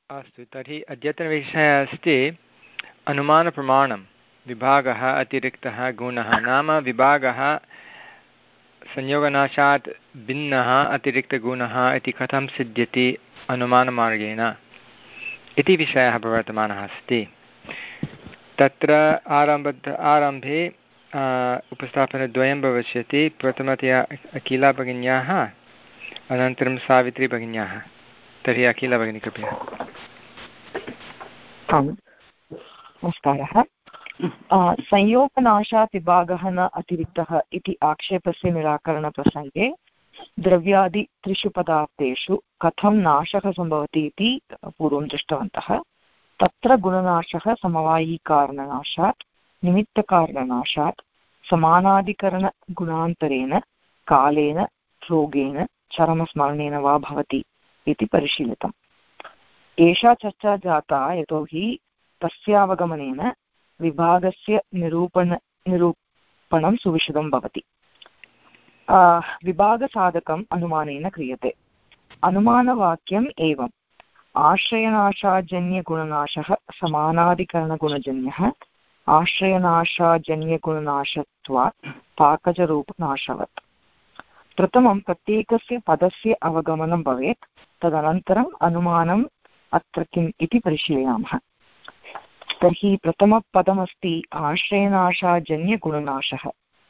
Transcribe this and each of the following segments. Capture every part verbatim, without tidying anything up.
अस्तु, तर्हि अद्यतनविषयः अस्ति अनुमानप्रमाणं, विभागः अतिरिक्तः गुणः। नाम विभागः संयोगनाशात् भिन्नः अतिरिक्तगुणः इति कथं सिद्ध्यति अनुमानमार्गेण इति विषयः प्रवर्तमानः अस्ति। तत्र आरम्भ आरम्भे उपस्थापनद्वयं भविष्यति। प्रथमतया अखिला भगिन्याः, अनन्तरं सावित्री भगिन्याः। तर्हि अखिला भगिनी कृपया। आम्, नमस्कारः। संयोगनाशात् विभागः न अतिरिक्तः इति आक्षेपस्य निराकरणप्रसङ्गे द्रव्यादि त्रिषु पदार्थेषु कथं नाशः सम्भवति इति पूर्वं दृष्टवन्तः। तत्र गुणनाशः समवायिकारणनाशात्, निमित्तकारणनाशात्, समानाधिकरणगुणान्तरेण, कालेन, रोगेण, चरमस्मरणेन वा भवति इति परिशीलितम्। एषा चर्चा जाता यतोहि तस्यावगमनेन विभागस्य निरूपण निरूपणं सुविशदं भवति। विभागसाधकम् अनुमानेन क्रियते। अनुमानवाक्यम् एवम्: आश्रयनाशाजन्यगुणनाशः समानाधिकरणगुणजन्यः, आश्रयनाशाजन्यगुणनाशत्वात् पाकजरूपनाशवत्। प्रथमं प्रत्येकस्य पदस्य अवगमनं भवेत्, तदनन्तरम् अनुमानम् अत्र किम् इति परिशीलयामः। तर्हि प्रथमपदमस्ति आश्रयनाशाजन्यगुणनाशः।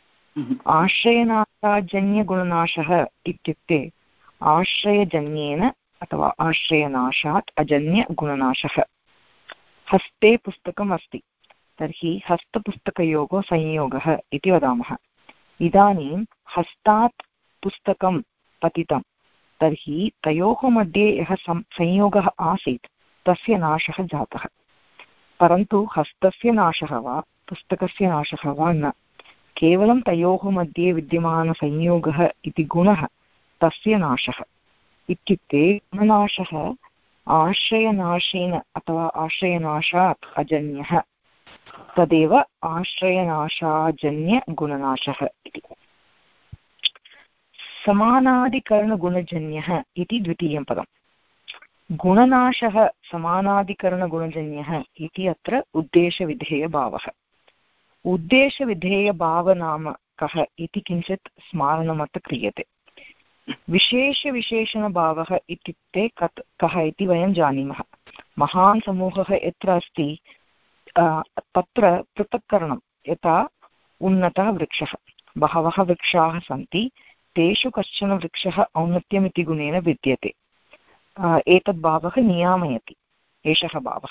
आश्रयनाशाजन्यगुणनाशः इत्युक्ते आश्रयजन्येन अथवा आश्रयनाशात् अजन्यगुणनाशः। हस्ते पुस्तकम् अस्ति, तर्हि हस्तपुस्तकयोः संयोगः इति वदामः। इदानीं हस्तात् पुस्तकं पतितं, तर्हि तयोः मध्ये यः संयोगः आसीत् तस्य नाशः जातः। परन्तु हस्तस्य नाशः वा पुस्तकस्य नाशः वा न, केवलं तयोः मध्ये विद्यमानसंयोगः इति गुणः तस्य नाशः। इत्युक्ते गुणनाशः आश्रयनाशेन अथवा आश्रयनाशात् अजन्यः, तदेव आश्रयनाशाजन्यगुणनाशः इति। समानाधिकरणगुणजन्यः इति द्वितीयं पदम्। गुणनाशः समानाधिकरणगुणजन्यः इति अत्र उद्देशविधेयभावः। उद्देशविधेयभावनाम कः इति किञ्चित् स्मारणमत्र क्रियते। विशेषविशेषणभावः इत्युक्ते कत् कः इति वयं जानीमः। महान् समूहः यत्र अस्ति तत्र पृथक्करणं, यथा उन्नतः वृक्षः, बहवः वृक्षाः सन्ति, तेषु कश्चन वृक्षः औन्नत्यमिति गुणेन विद्यते। एतद् भावः नियामयति, एषः भावः।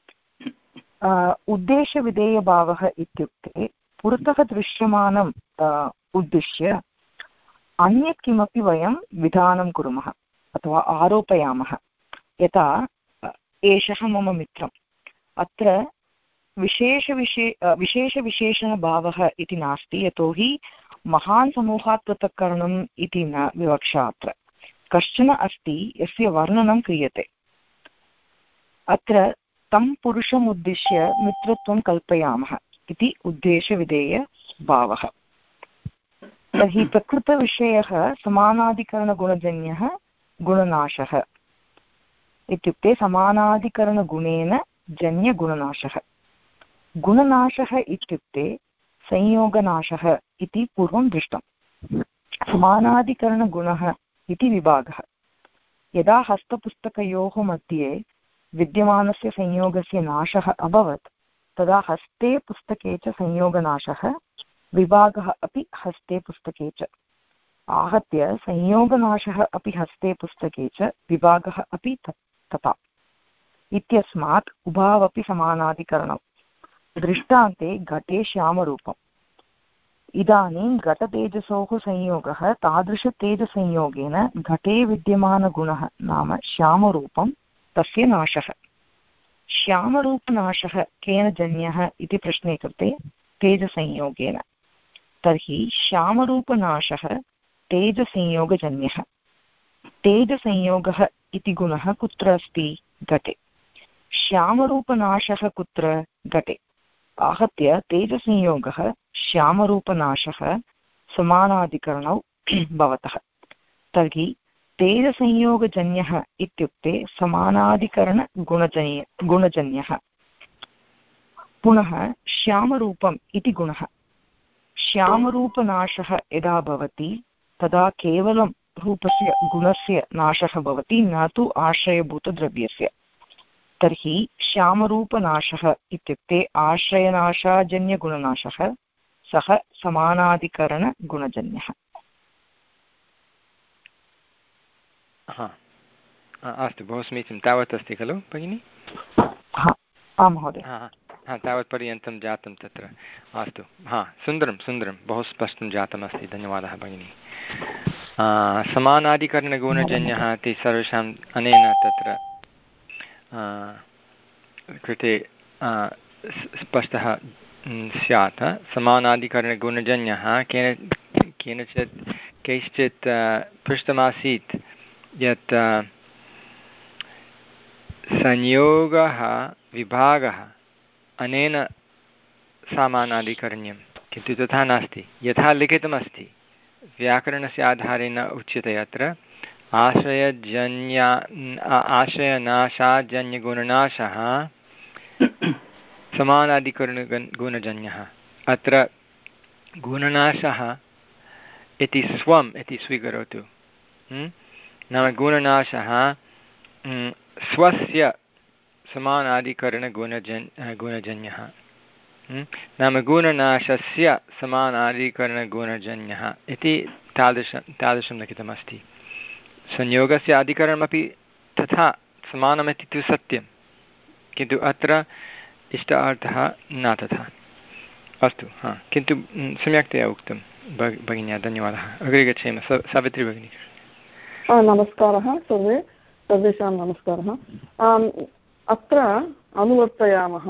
उद्देशविधेयभावः इत्युक्ते पुरतः दृश्यमानम् उद्दिश्य अन्यत् किमपि वयं विधानं कुर्मः अथवा आरोपयामः। यथा एषः मम मित्रम्, अत्र विशेषविशे विशेषविशेषणभावः इति नास्ति, यतोहि महान् समूहात् पृथक्करणम् इति न विवक्षा। अत्र कश्चन अस्ति यस्य वर्णनं क्रियते। अत्र तं पुरुषम् उद्दिश्य मित्रत्वं कल्पयामः इति उद्देशविधेयभावः। तर्हि प्रकृतविषयः समानाधिकरणगुणजन्यः गुणनाशः इत्युक्ते समानाधिकरणगुणेन जन्यगुणनाशः। गुणनाशः इत्युक्ते संयोगनाशः इति पूर्वं दृष्टम्। समानाधिकरणगुणः इति विभागः। यदा हस्तपुस्तकयोः मध्ये विद्यमानस्य संयोगस्य नाशः अभवत्, तदा हस्ते पुस्तके च संयोगनाशः, विभागः अपि हस्ते पुस्तके च। आहत्य संयोगनाशः अपि हस्ते पुस्तके च, विभागः अपि तथा इत्यस्मात् उभावपि समानाधिकरणम्। दृष्टान्ते घटे श्यामरूपम्। इदानीं घटतेजसोः संयोगः तादृशतेजसंयोगेन घटे विद्यमानगुणः नाम श्यामरूपं, तस्य नाशः। श्यामरूपनाशः केन जन्यः इति प्रश्ने कृते तेजसंयोगेन। तर्हि श्यामरूपनाशः तेजसंयोगजन्यः। तेजसंयोगः इति गुणः कुत्र अस्ति? घटे। श्यामरूपनाशः कुत्र? घटे। आहत्य तेजसंयोगः श्यामरूपनाशः समानाधिकरणौ भवतः। तर्हि तेजसंयोगजन्यः इत्युक्ते समानाधिकरणगुणजन्य गुणजन्यः। पुनः श्यामरूपम् इति गुणः। श्यामरूपनाशः यदा भवति तदा केवलं रूपस्य गुणस्य नाशः भवति, न तु आश्रयभूतद्रव्यस्य। तर्हि श्यामरूपनाशः इत्युक्ते आश्रयनाशाजन्यगुणनाशः, सः समानाधिकरणगुणजन्यः। अस्तु, बहु समीचीनं। तावत् अस्ति खलु भगिनि? आं महोदय। हा, तावत्पर्यन्तं जातं तत्र। अस्तु, हा, सुन्दरं सुन्दरं, बहु स्पष्टं जातमस्ति। धन्यवादः भगिनि। समानाधिकरणगुणजन्यः इति सर्वेषाम् अनेन तत्र कृते स्पष्टः स्यात्। समानाधिकरणगुणजन्यः केन केनचित् कैश्चित् पृष्टमासीत् यत् संयोगः विभागः अनेन समानाधिकरण्यं, किन्तु तथा नास्ति। यथा लिखितमस्ति व्याकरणस्य आधारेण उच्यते अत्र आश्रयजन्या आश्रयनाशाजन्यगुणनाशः समानाधिकरणगुणजन्यः। अत्र गुणनाशः इति स्वम् इति स्वीकरोतु। नाम गुणनाशः स्वस्य समानाधिकरणगुणजन् गुणजन्यः, नाम गुणनाशस्य समानाधिकरणगुणजन्यः इति तादृशं तादृशं लिखितमस्ति। संयोगस्य अधिकरणमपि तथा समानमिति तु सत्यं, किन्तु अत्र इष्ट अर्थः न तथा। अस्तु, हा, किन्तु सम्यक्तया उक्तं भगिन्या, धन्यवादः। अग्रे गच्छेम। सावित्री भगिनी। नमस्कारः सर्वे सर्वेषां नमस्कारः। अत्र अनुवर्तयामः।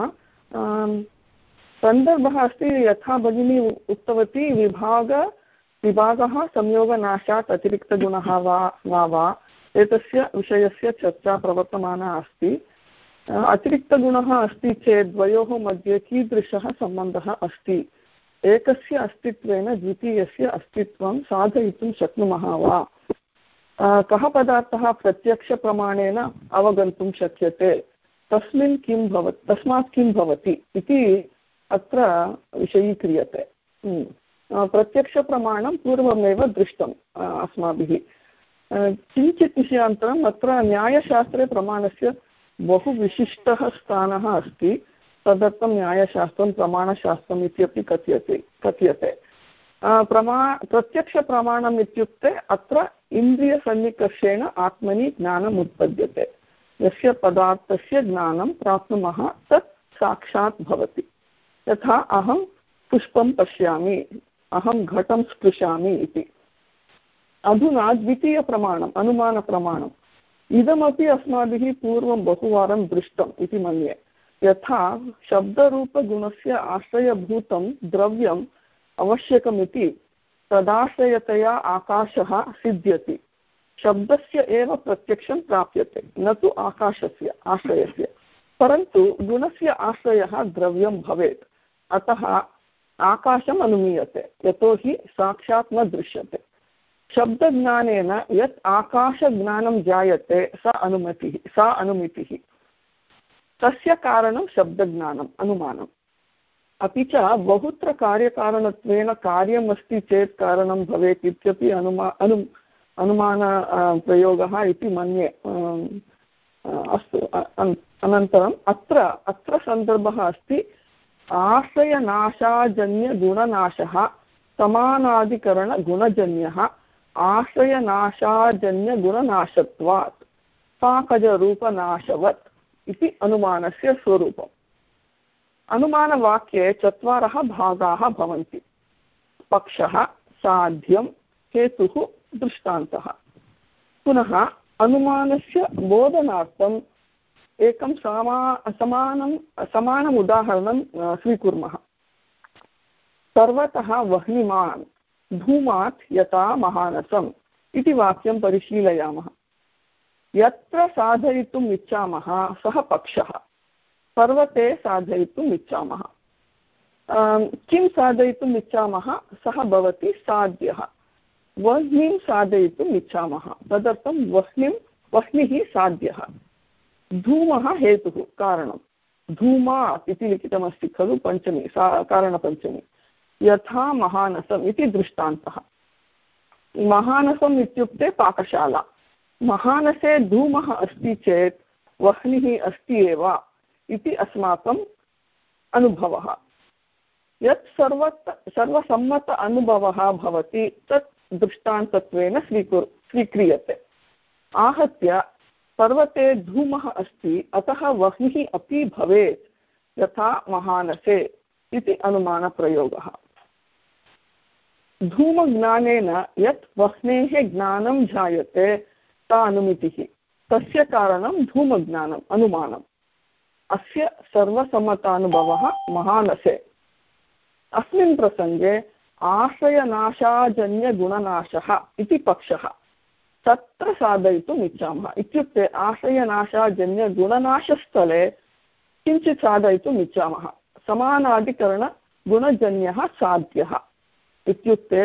सन्दर्भः अस्ति यथा भगिनी उक्तवती, विभाग विभागः संयोगनाशात् अतिरिक्तगुणः वा न वा एतस्य विषयस्य चर्चा प्रवर्तमाना अस्ति। अतिरिक्तगुणः अस्ति चेत् द्वयोः मध्ये कीदृशः सम्बन्धः अस्ति? एकस्य अस्तित्वेन द्वितीयस्य अस्तित्वं साधयितुं शक्नुमः वा? कः पदार्थः प्रत्यक्षप्रमाणेन अवगन्तुं शक्यते? तस्मिन् किं भवति तस्मात् किं भवति इति अत्र विषयीक्रियते। प्रत्यक्षप्रमाणं पूर्वमेव दृष्टम् अस्माभिः। किञ्चित् विषयान्तरम् अत्र न्यायशास्त्रे प्रमाणस्य बहु विशिष्टः स्थानः अस्ति। तदर्थं न्यायशास्त्रं प्रमाणशास्त्रम् इत्यपि कथ्यते कथ्यते प्रमा प्रत्यक्षप्रमाणम् इत्युक्ते अत्र इन्द्रियसन्निकर्षेण आत्मनि ज्ञानम् उत्पद्यते। यस्य पदार्थस्य ज्ञानं प्राप्नुमः तत् साक्षात् भवति। यथा अहं पुष्पं पश्यामि, अहं घटं स्पृशामि इति। अधुना द्वितीयप्रमाणम् अनुमानप्रमाणम् इदमपि अस्माभिः पूर्वं बहुवारं दृष्टम् इति मन्ये। यथा शब्दरूपगुणस्य आश्रयभूतं द्रव्यम् आवश्यकमिति तदाश्रयतया आकाशः सिद्ध्यति। शब्दस्य एव प्रत्यक्षं प्राप्यते, न तु आकाशस्य आश्रयस्य। परन्तु गुणस्य आश्रयः द्रव्यं भवेत्, अतः आकाशम् अनुमीयते, यतोहि साक्षात् न दृश्यते। शब्दज्ञानेन यत् आकाशज्ञानं जायते सा अनुमतिः सा अनुमितिः तस्य कारणं शब्दज्ञानम् अनुमानम्। अपि च बहुत्र कार्यकारणत्वेन कार्यमस्ति चेत् कारणं भवेत् इत्यपि अनुमा अनु अनुमान प्रयोगः इति मन्ये। अस्तु, अनन्तरम् अत्र अत्र सन्दर्भः अस्ति आश्रयनाशाजन्यगुणनाशः समानाधिकरणगुणजन्यः आश्रयनाशाजन्यगुणनाशत्वात् पाकजरूपनाशवत् इति अनुमानस्य स्वरूपम्। अनुमानवाक्ये चत्वारः भागाः भवन्ति। पक्षः, साध्यं, हेतुः, दृष्टान्तः। पुनः अनुमानस्य बोधनार्थम् एकं समा समानं समानम् उदाहरणं स्वीकुर्मः। सर्वतः वह्निमान् धूमात् यथा महानसम् इति वाक्यं परिशीलयामः। यत्र साधयितुम् इच्छामः सः पक्षः, पर्वते साधयितुम् इच्छामः। किं साधयितुम् इच्छामः सः भवति साध्यः। वह्निं साधयितुम् इच्छामः, तदर्थं वह्निं वह्निः साध्यः। धूमः हेतुः कारणं, धूमात् इति लिखितमस्ति खलु पञ्चमी सा कारणपञ्चमी, यथा महानसम् इति दृष्टान्तः। महानसम् इत्युक्ते पाकशाला, महानसे धूमः अस्ति चेत् वह्निः अस्ति एव इति अस्माकम् अनुभवः। यत् सर्वत्र सर्वसम्मत अनुभवः भवति तत् दृष्टान्तत्वेन स्वीकुर् स्वीक्रियते। आहत्य पर्वते धूमः अस्ति अतः वह्निः अपि भवेत् यथा महानसे इति अनुमानप्रयोगः। धूमज्ञानेन यत् वह्नेः ज्ञानं जायते सा अनुमितिः, तस्य कारणं धूमज्ञानम् अनुमानम्। अस्य सर्वसम्मतानुभवः महानसे। अस्मिन् प्रसङ्गे आश्रयनाशाजन्यगुणनाशः इति पक्षः तत्र साधयितुम् इच्छामः। इत्युक्ते आश्रयनाशाजन्यगुणनाशस्थले किञ्चित् साधयितुम् इच्छामः। समानाधिकरणगुणजन्यः साध्यः इत्युक्ते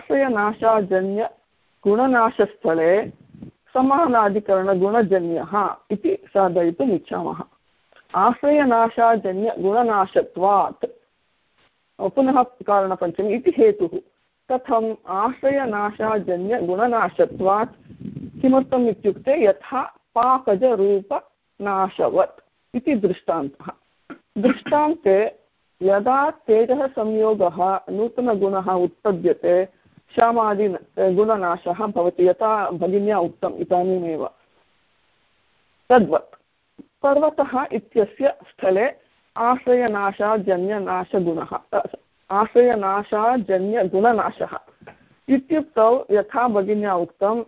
आश्रयनाशाजन्यगुणनाशस्थले समानाधिकरणगुणजन्यः इति साधयितुम् इच्छामः। आश्रयनाशाजन्यगुणनाशत्वात् पुनः कारणपञ्चमी इति हेतुः। कथम् आश्रयनाशाजन्यगुणनाशत्वात्? किमर्थम् इत्युक्ते यथा पाकजरूपनाशवत् इति दृष्टान्तः। दृष्टान्ते यदा तेजः संयोगः नूतनगुणः उत्पद्यते श्यामादि गुणनाशः भवति, यथा भगिन्या उक्तम् इदानीमेव। तद्वत् पर्वतः इत्यस्य स्थले आश्रयनाशाजन्यनाशगुणः आश्रयनाशाजन्यगुणनाशः इत्युक्तौ यथा भगिन्या उक्तम्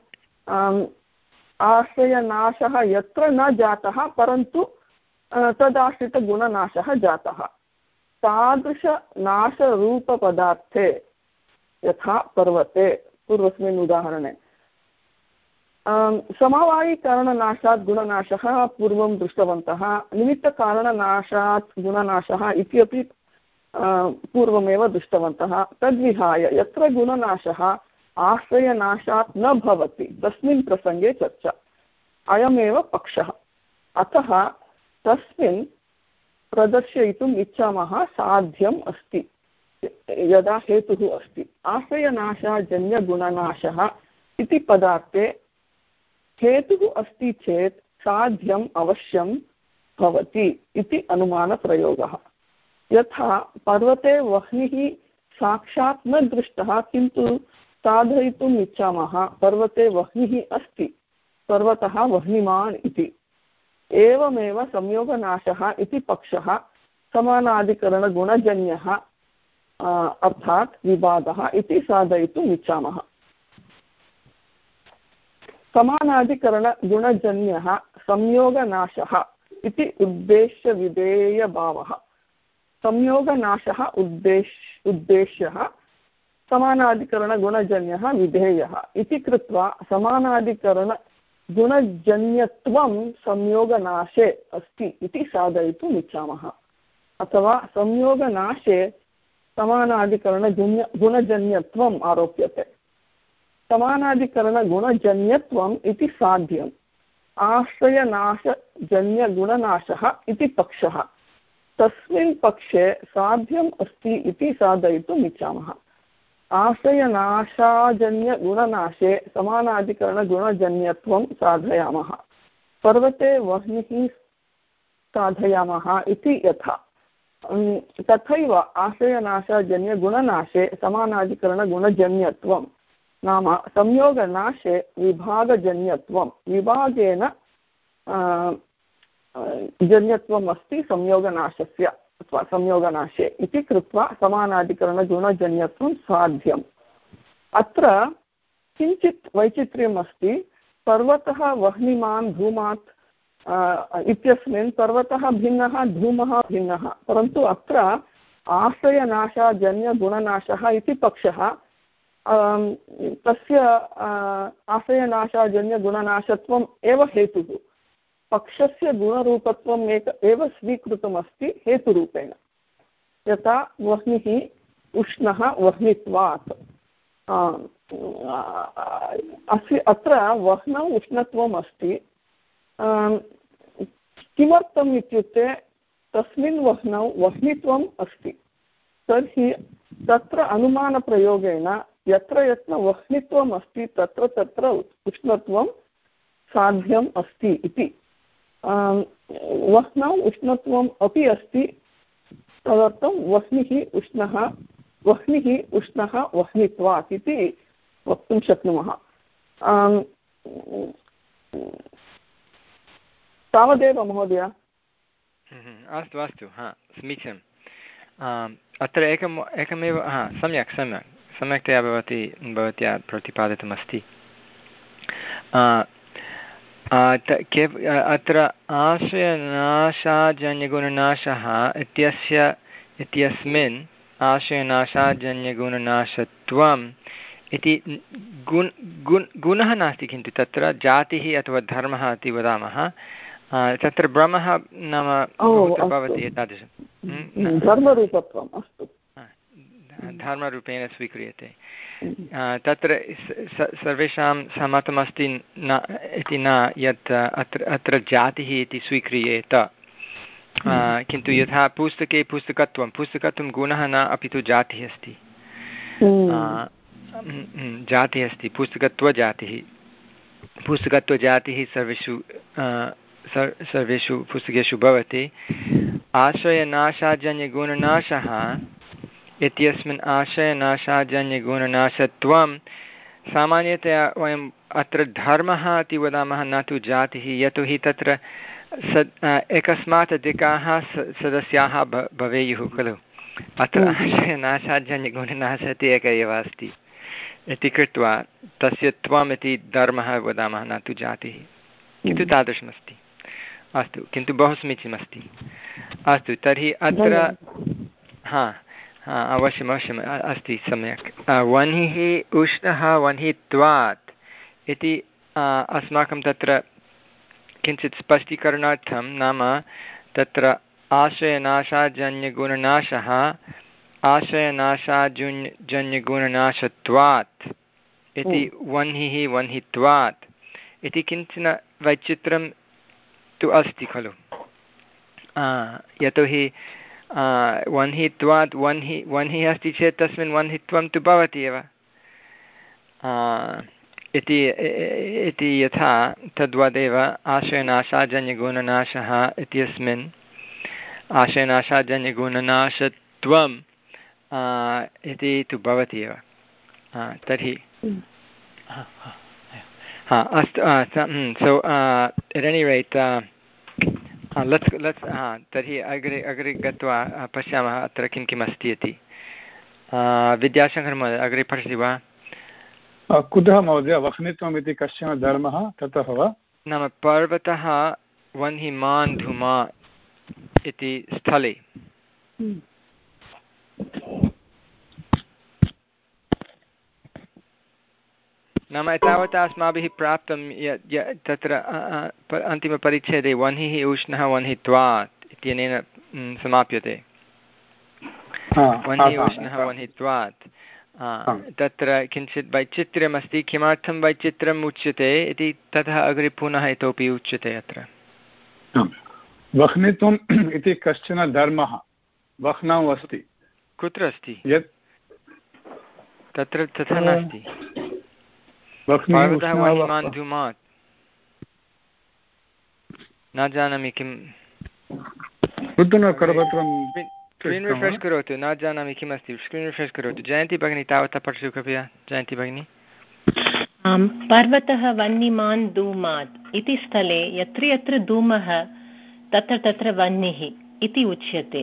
आश्रयनाशः यत्र न जातः परन्तु तदाश्रितगुणनाशः जातः। तादृशनाशरूपपदार्थे यथा पर्वते पूर्वस्मिन् उदाहरणे समवायिकारणनाशात् गुणनाशः पूर्वं दृष्टवन्तः, निमित्तकारणनाशात् गुणनाशः इति अपि पूर्वमेव दृष्टवन्तः। तद्विहाय यत्र गुणनाशः आश्रयनाशात् न भवति तस्मिन् प्रसङ्गे चर्चा। अयमेव पक्षः। अतः तस्मिन् प्रदर्शयितुम् इच्छामः साध्यम् अस्ति यदा हेतुः अस्ति। आश्रयनाशाजन्यगुणनाशः इति पदार्थे हेतुः अस्ति चेत् साध्यम् अवश्यं भवति इति अनुमानप्रयोगः। यथा पर्वते वह्निः साक्षात् न दृष्टः किन्तु साधयितुम् इच्छामः, पर्वते वह्निः अस्ति, पर्वतः वह्निमान् इति। एवमेव संयोगनाशः इति पक्षः समानाधिकरणगुणजन्यः अर्थात् विभागः इति साधयितुम् इच्छामः। समानाधिकरणगुणजन्यः संयोगनाशः इति उद्देश्यविधेयभावः। संयोगनाशः उद्देश्य उद्देश्यः, समानाधिकरणगुणजन्यः विधेयः इति कृत्वा समानाधिकरणगुणजन्यत्वं संयोगनाशे अस्ति इति साधयितुम् इच्छामः। अथवा संयोगनाशे समानाधिकरणगुण्य गुणजन्यत्वम् आरोप्यते। समानाधिकरणगुणजन्यत्वम् इति साध्यम्। आश्रयनाशजन्यगुणनाशः इति पक्षः। तस्मिन् पक्षे साध्यम् अस्ति इति साधयितुम् इच्छामः। आश्रयनाशाजन्यगुणनाशे समानाधिकरणगुणजन्यत्वं साधयामः। पर्वते वह्निः साधयामः इति यथा, तथैव आश्रयनाशाजन्यगुणनाशे समानाधिकरणगुणजन्यत्वं नाम संयोगनाशे विभागजन्यत्वं। विभागेन जन्यत्वम् अस्ति संयोगनाशस्य अथवा संयोगनाशे इति कृत्वा समानाधिकरणगुणजन्यत्वं साध्यम्। अत्र किञ्चित् वैचित्र्यम् अस्ति। पर्वतः वह्निमान् धूमात् इत्यस्मिन् पर्वतः भिन्नः, धूमः भिन्नः, परन्तु अत्र आश्रयनाशाजन्यगुणनाशः इति पक्षः तस्य आश्रयनाशाजन्यगुणनाशत्वम् एव हेतुः। पक्षस्य गुणरूपत्वम् एक एव स्वीकृतमस्ति हेतुरूपेण। यथा वह्निः उष्णः वह्नित्वात् अस्य अत्र वह्नौ उष्णत्वम् अस्ति। किमर्थम् इत्युक्ते तस्मिन् वह्नौ वह्नित्वम् अस्ति। तर्हि तत्र अनुमानप्रयोगेण यत्र यत्र वह्नित्वम् अस्ति तत्र तत्र उष्णत्वं साध्यम् अस्ति इति। वह्नौ उष्णत्वम् अपि अस्ति, तदर्थं वह्निः उष्णः वह्निः उष्णः वह्नित्वात् इति वक्तुं शक्नुमः। तावदेव महोदय। अस्तु अस्तु, हा समीचीनम्। अत्र एकम् एकमेव हा सम्यक् सम्यक् सम्यक्तया भवती भवत्या प्रतिपादितमस्ति। केव अत्र आशयनाशाजन्यगुणनाशः इत्यस्य इत्यस्मिन् आशयनाशाजन्यगुणनाशत्वम् इति गुण गुण गुणः नास्ति, किन्तु तत्र जातिः अथवा धर्मः इति वदामः। तत्र भ्रमः नाम भवति एतादृशं धर्मरूपत्वम् अस्तु धर्मरूपेण स्वीक्रियते। तत्र सर्वेषां सहमतमस्ति न इति न यत् अत्र अत्र जातिः इति स्वीक्रियेत, किन्तु यथा पुस्तके पुस्तकत्वं पुस्तकत्वं गुणः न अपि तु जातिः अस्ति। जातिः अस्ति पुस्तकत्वजातिः पुस्तकत्वजातिः सर्वेषु सर्वेषु पुस्तकेषु भवति। आशयनाशाजन्यगुणनाशः इत्यस्मिन् आशयनाशाजन्यगुणनाशत्वं सामान्यतया वयम् अत्र धर्मः इति वदामः, न तु जातिः, यतोहि तत्र सद् एकस्मात् अधिकाः सदस्याः भवेयुः खलु। अत्र आशयनाशाजन्यगुणनाशः इति एकः एव अस्ति इति कृत्वा तस्य त्वम् इति धर्मः वदामः, न तु जातिः, किन्तु तादृशमस्ति। अस्तु, किन्तु बहु समीचीनमस्ति। अस्तु, तर्हि अत्र हा हा अवश्यम् अवश्यम् अस्ति, सम्यक्। वह्निः उष्णः वह्नित्वात् इति अस्माकं तत्र किञ्चित् स्पष्टीकरणार्थं, नाम तत्र आशयनाशाजन्यगुणनाशः आशयनाशाजन्यगुणनाशत्वात् इति वह्निः वह्नित्वात् इति किञ्चन वैचित्र्यं तु अस्ति खलु। यतोहि वह्नित्वात् वह्नि वह्निः अस्ति चेत् तस्मिन् वह्नित्वं तु भवति एव इति इति यथा तद्वदेव आशयनाशाजन्यगुणनाशः इत्यस्मिन् आशयनाशाजन्यगुणनाशत्वं इति तु भवति एव। तर्हि हा अस्तु, so at any rate let's let's हा तर्हि अग्रे अग्रे गत्वा पश्यामः अत्र किं किम् अस्ति इति। विद्याशङ्कर् महोदय अग्रे पठति वा? कुतः महोदय वह्नित्वम् इति कश्चन धर्मः ततः वा? नाम पर्वतः वह्निमान् धूमा इति स्थले। नाम एतावता अस्माभिः प्राप्तं यत् तत्र अन्तिमपरिच्छेदे वह्निः उष्णः वह्नित्वात् इत्यनेन समाप्यते। वह्निः उष्णः वह्नित्वात् तत्र किञ्चित् वैचित्र्यमस्ति। किमर्थं वैचित्र्यम् उच्यते इति ततः अग्रे पुनः इतोपि उच्यते अत्र। वह्नित्वम् इति कश्चन धर्मः वह्नौ अस्ति। कुत्र अस्ति? यत् तत्र तथा नास्ति। पर्वतः वह्निमान् धूमात् न जानामि किं स्क्रीन् रिफ्रेश् करोतु, न जानामि किम् अस्ति, स्क्रीन् रिफ्रेश् करोतु। जयन्ती भगिनी तावता पठतु कृपया। जयन्ती भगिनी। पर्वतः वह्निमान् धूमात् इति स्थले यत्र यत्र धूमः तत्र तत्र वह्निः इति उच्यते।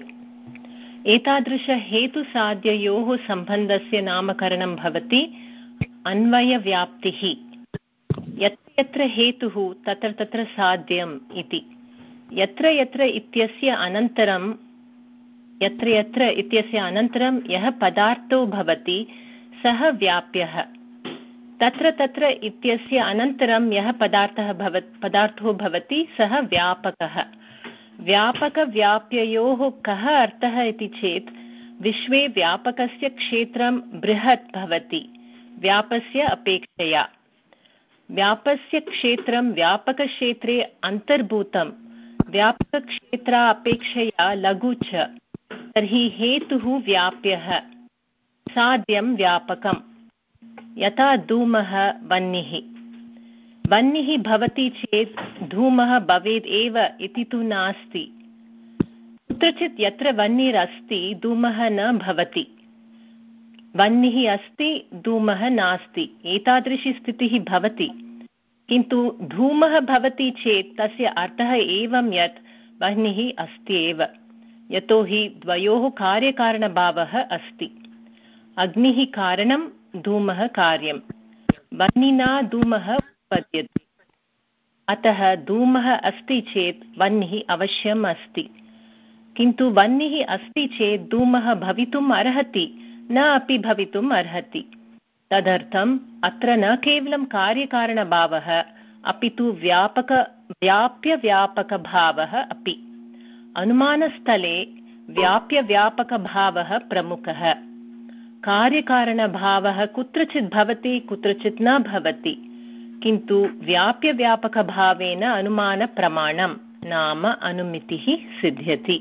एतादृशहेतुसाध्ययोः सम्बन्धस्य नामकरणं भवति अन्वयव्याप्तिः। यत्र यत्र हेतुः तत्र तत्र साध्यम् इति। यत्र यत्र इत्यस्य अनन्तरं यत्र यत्र इत्यस्य अनन्तरं यः पदार्थो भवति सः व्याप्यः। तत्र तत्र इत्यस्य अनन्तरं यः पदार्थः भवति पदार्थो भवति सः व्यापकः। व्यापकव्याप्ययोः कः अर्थः इति चेत् विश्वे व्यापकस्य क्षेत्रं बृहत् भवति, व्यापस्य अपेक्षया। व्यापस्य क्षेत्रं व्यापकक्षेत्रे अन्तर्भूतं, व्यापकक्षेत्रापेक्षया लघु च, तर्हि हेतुः व्याप्यः, साध्यं व्यापकम्। यथा धूमः वह्निः। वह्निः भवति चेत् धूमः भवेत् एव इति तु नास्ति। कुत्रचित् यत्र वह्निरस्ति धूमः न भवति, वह्निः अस्ति धूमः नास्ति, एतादृशी स्थितिः भवति। किन्तु धूमः भवति चेत् तस्य अर्थः एवं यत् वह्निः अस्ति एव, यतोहि द्वयोः कार्यकारणभावः अस्ति। अग्निः कारणं, धूमः कार्यं। वह्निना धूमः उत्पद्यते, अतः धूमः अस्ति चेत् वह्निः अवश्यम् अस्ति। किन्तु वह्निः अस्ति चेत् धूमः भवितुम् अर्हति, न अपि भवितुम् अर्हति। तदर्थम् अत्र न केवलं कार्यकारणभावः अपि तु व्यापक व्याप्यव्यापकभावः अपि। अनुमानस्थले व्याप्यव्यापकभावः प्रमुखः। कार्यकारणभावः कुत्रचित् भवति, कुत्रचित् न भवति, किन्तु व्याप्यव्यापकभावेन अनुमानप्रमाणं नाम अनुमितिः सिद्ध्यति।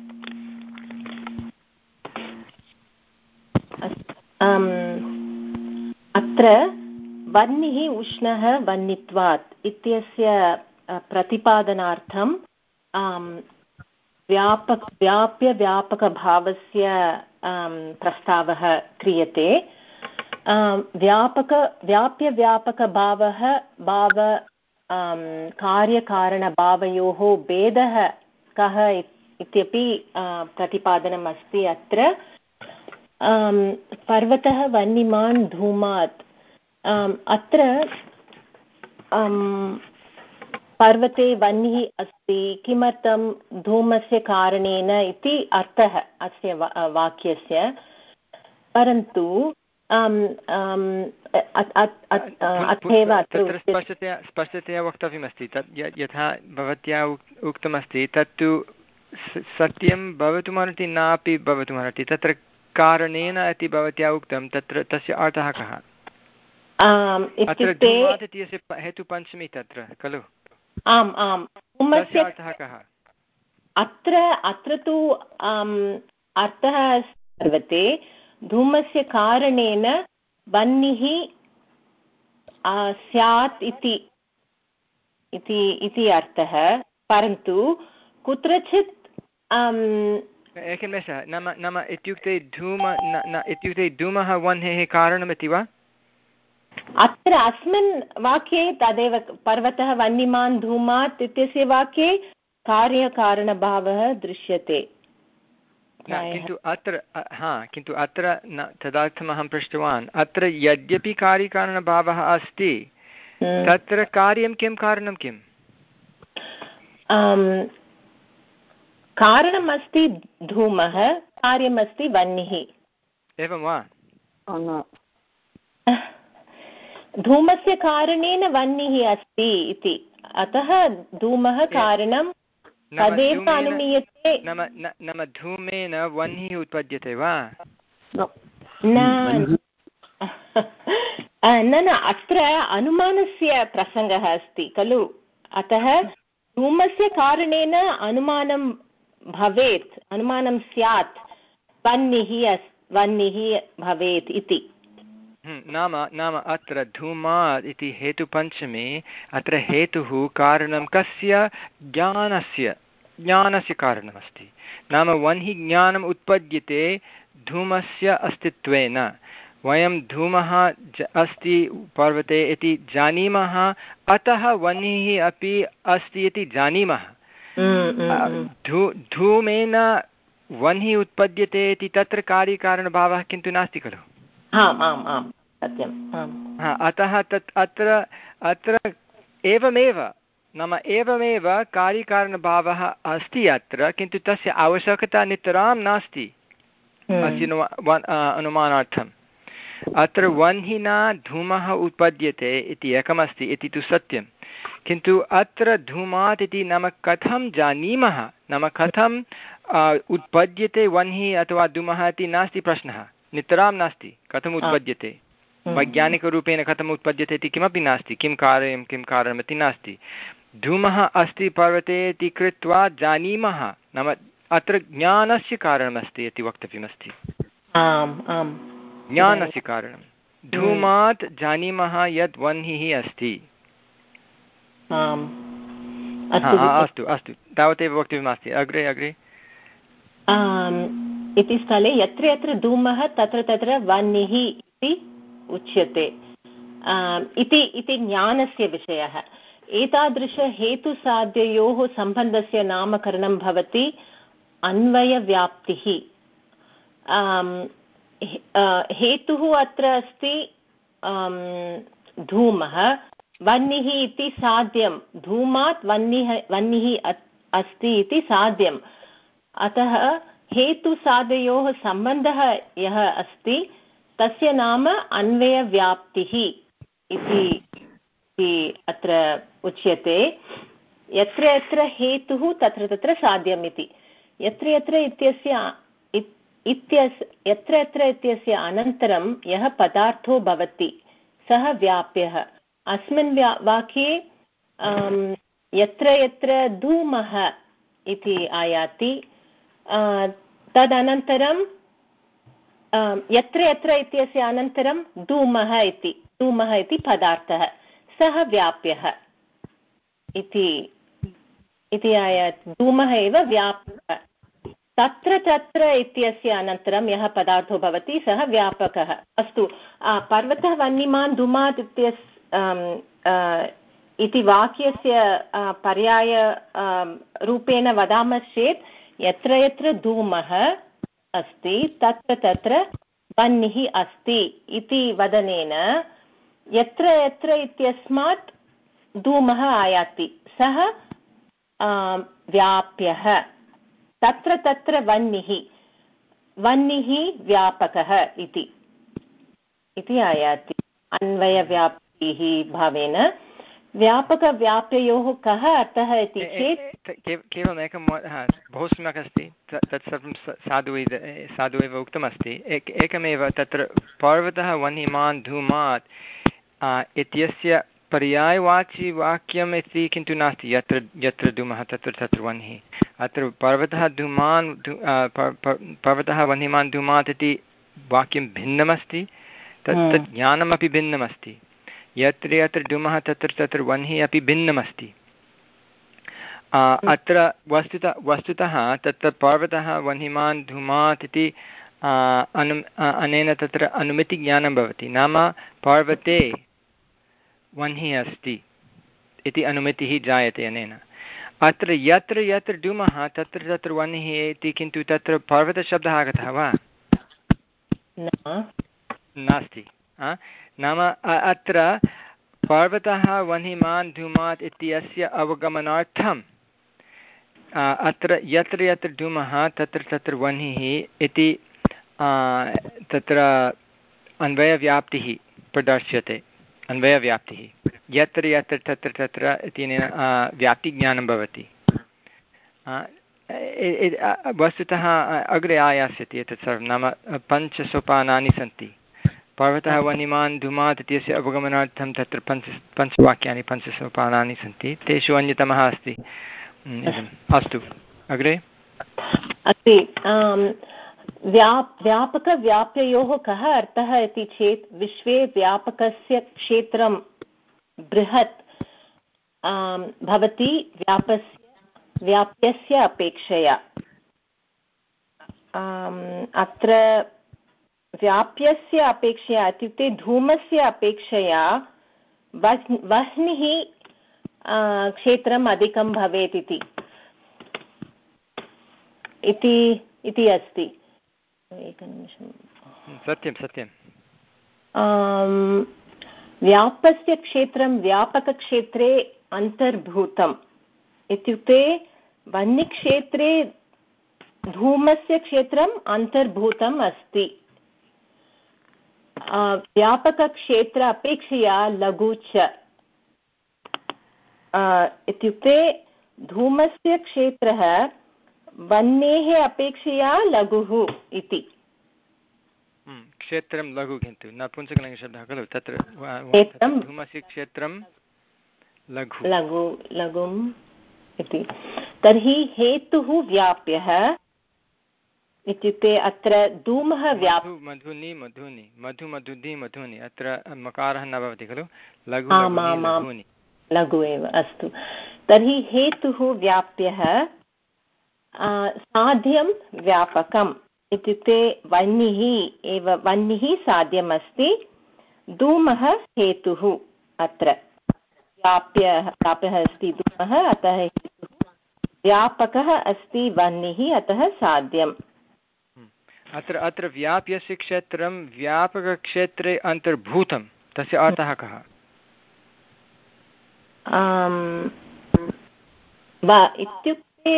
अत्र वह्निः उष्णः वह्नित्वात् इत्यस्य प्रतिपादनार्थं व्यापक व्याप्यव्यापकभावस्य प्रस्तावः क्रियते। व्यापक व्याप्यव्यापकभावः भाव कार्यकारणभावयोः भेदः कः इत्यपि प्रतिपादनम् अस्ति। अत्र पर्वतः वह्निमान् धूमात्, अत्र पर्वते वह्निः अस्ति, किमर्थं धूमस्य कारणेन इति अर्थः अस्य वाक्यस्य। परन्तु अथैव स्पष्टतया स्पष्टतया वक्तव्यमस्ति तत् यथा भवत्या उक्तमस्ति तत्तु सत्यं भवितुमर्हति नापि भवितुमर्हति। तत्र कारणेन इति भवत्या उक्तं, तत्र तस्य अर्थः कः? अत्र धूमात् इत्यस्य हेतुपञ्चमी तत्र खलु? आम् आम्। तस्य अर्थः कः? अत्र अत्र तु अर्थः पर्वते धूमस्य कारणेन वह्निः स्यात् इति इति अर्थः। परन्तु कुत्रचित् एकनिमेषः, नाम नाम इत्युक्ते धूम न इत्युक्ते धूमः वह्नेः कारणमिति वा? अत्र अस्मिन् वाक्ये तदेव, पर्वतः वह्निमान् धूमात् इत्यस्य वाक्ये कार्यकारणभावः दृश्यते। किन्तु अत्र हा किन्तु अत्र न, तदर्थमहं पृष्टवान्। अत्र यद्यपि कार्यकारणभावः अस्ति, तत्र कार्यं किं, कारणं किम्? कारणमस्ति धूमः, कार्यमस्ति वह्निः। एवं वा? धूमस्य कारणेन वह्निः अस्ति इति, अतः धूमः कारणं तदेव अनुमीयते। नाम धूमेन वह्निः उत्पद्यते वा? न न, अत्र अनुमानस्य प्रसङ्गः अस्ति खलु, अतः धूमस्य कारणेन अनुमानं भवेत्, अनुमानं स्यात् वह्निः वह्निः भवेत् इति। नाम नाम अत्र धूमात् इति हेतुपञ्चमे, अत्र हेतुः कारणं कस्य? ज्ञानस्य ज्ञानस्य कारणमस्ति। नाम वह्निः ज्ञानम् उत्पद्यते धूमस्य अस्तित्वेन। वयं धूमः अस्ति पर्वते इति जानीमः, अतः वह्निः अपि अस्ति इति जानीमः। धू धूमेन वह्निः उत्पद्यते इति तत्र कार्यकारणभावः किन्तु नास्ति खलु? आम् आम् आम् सत्यम्। अतः तत् अत्र अत्र एवमेव, नाम एवमेव कार्यकारणभावः अस्ति अत्र, किन्तु तस्य आवश्यकता नितरां नास्ति अस्य अनुमानार्थम्। अत्र वह्निना धूमः उत्पद्यते इति एकमस्ति इति तु सत्यं, किन्तु अत्र धूमात् इति नाम कथं जानीमः, नाम कथम् उत्पद्यते वह्निः अथवा धूमः इति नास्ति प्रश्नः, नितरां नास्ति कथम् उत्पद्यते। वैज्ञानिकरूपेण कथम् उत्पद्यते इति किमपि नास्ति, किं कार्यं किं कारणम् इति नास्ति। धूमः अस्ति पर्वते इति कृत्वा जानीमः, नाम अत्र ज्ञानस्य कारणमस्ति इति वक्तव्यमस्ति। ज्ञानस्य कारणं धूमात् जानीमः यद् वह्निः अस्ति। अस्तु अस्तु, तावदेव वक्तव्यमस्ति। अग्रे अग्रे इति स्थले यत्र यत्र धूमः तत्र तत्र वह्निः इति उच्यते इति इति ज्ञानस्य विषयः। एतादृशहेतुसाध्ययोः सम्बन्धस्य नामकरणं भवति अन्वयव्याप्तिः। हेतुः अत्र अस्ति धूमः, वह्निः इति साध्यं, धूमात् वह्निः वह्निः अस्ति इति साध्यम्। अतः हेतुसाध्ययोः सम्बन्धः यः अस्ति तस्य नाम अन्वयव्याप्तिः इति अत्र उच्यते। यत्र यत्र हेतुः तत्र तत्र साध्यम् इति। यत्र यत्र इत्यस्य इत्यस्य यत्र यत्र इत्यस्य अनन्तरं यः पदार्थो भवति सः व्याप्यः। अस्मिन् व्या वाक्ये यत्र यत्र धूमः इति आयाति, तदनन्तरं यत्र यत्र इत्यस्य अनन्तरं धूमः इति धूमः इति पदार्थः, सः व्याप्यः इति इति आयाति। धूमः एव व्यापकः। तत्र तत्र इत्यस्य अनन्तरं यः पदार्थो भवति सः व्यापकः। अस्तु, पर्वतः वह्निमान् धूमात् इत्यस्य इति वाक्यस्य पर्याय रूपेण वदामश्चेत् यत्र यत्र धूमः अस्ति तत्र तत्र वह्निः अस्ति इति वदनेन यत्र यत्र इत्यस्मात् धूमः आयाति सः व्याप्यः। तत्र तत्र वह्निः वह्निः व्यापकः इति इति आयाति। अन्वयव्याप्तिः भावेन व्यापकव्याप्ययोः कः अर्थः इति चेत् केवलम् एकं बहु सम्यक् अस्ति, तत् सर्वं साधु साधु एव उक्तमस्ति। एकमेव तत्र पर्वतः वह्निमान् धूमात् इत्यस्य पर्यायवाचि वाक्यम् इति किन्तु नास्ति। यत्र यत्र धूमः तत्र तत्र वह्निः। अत्र पर्वतः धूमान् पर्वतः वह्निमान् धूमात् इति वाक्यं भिन्नमस्ति, तत् तत् ज्ञानमपि भिन्नमस्ति। यत्र यत्र धूमः तत्र तत्र वह्निः अपि भिन्नमस्ति। अत्र वस्तुतः वस्तुतः तत्र पर्वतः वह्निमान् धूमात् इति अनु अनेन तत्र अनुमितिज्ञानं भवति। नाम पर्वते वह्निः अस्ति इति अनुमितिः जायते अनेन। अत्र यत्र यत्र धूमः तत्र तत्र वह्निः इति किन्तु तत्र पर्वतशब्दः आगतः वा? नास्ति। नाम अत्र पर्वतः वह्निमान् धूमात् इत्यस्य अवगमनार्थम् अत्र यत्र यत्र धूमः तत्र तत्र वह्निः इति तत्र अन्वयव्याप्तिः प्रदर्श्यते। अन्वयव्याप्तिः यत्र यत्र तत्र तत्र इत्यनेन व्याप्तिज्ञानं भवति। वस्तुतः अग्रे आयास्यति एतत् सर्वं। नाम पञ्चसोपानानि सन्ति। पर्वतः वह्निमान् धूमात् इत्यस्य अवगमनार्थं तत्र पञ्च पञ्चवाक्यानि पञ्चसोपानानि सन्ति, तेषु अन्यतमः अस्ति। अस्तु, अग्रे अस्ति। व्याप् व्यापकव्याप्ययोः कः अर्थः इति चेत् विश्वे व्यापकस्य क्षेत्रं बृहत् भवति व्यापस्य व्याप्यस्य अपेक्षया। अत्र व्याप्यस्य अपेक्षया इत्युक्ते धूमस्य अपेक्षया वह्निः क्षेत्रम् अधिकं भवेत् इति इति अस्ति। एकनिमिषं। सत्यं सत्यं। व्यापस्य क्षेत्रं व्यापकक्षेत्रे अन्तर्भूतम् इत्युक्ते वह्निक्षेत्रे धूमस्य क्षेत्रम् अन्तर्भूतम् अस्ति। व्यापकक्षेत्र अपेक्षया लघु च इत्युक्ते धूमस्य क्षेत्रः वह्नेः अपेक्षया लघुः इति। क्षेत्रं लघु किन्तु नपुंसकलिङ्गशब्दः खलु तत्र धूमस्य क्षेत्रं लघु लघु लघुम् इति। तर्हि हेतुः व्याप्यः इत्युक्ते अत्र धूमः व्याप् मधुनि मधुनि मधु मधुनि मधुनि अत्र मकारः न भवति खलु लघु लघु एव अस्तु। तर्हि हेतुः व्याप्यः साध्यं व्यापकम् इत्युक्ते वह्निः एव वह्निः साध्यम् अस्ति धूमः हेतुः अत्र व्याप्यः व्याप्यः अस्ति धूमः अतः हेतुः व्यापकः अस्ति वह्निः अतः साध्यम्। अत्र अत्र व्याप्यस्य क्षेत्रं व्यापकक्षेत्रे अन्तर्भूतं तस्य अर्थः कः? इत्युक्ते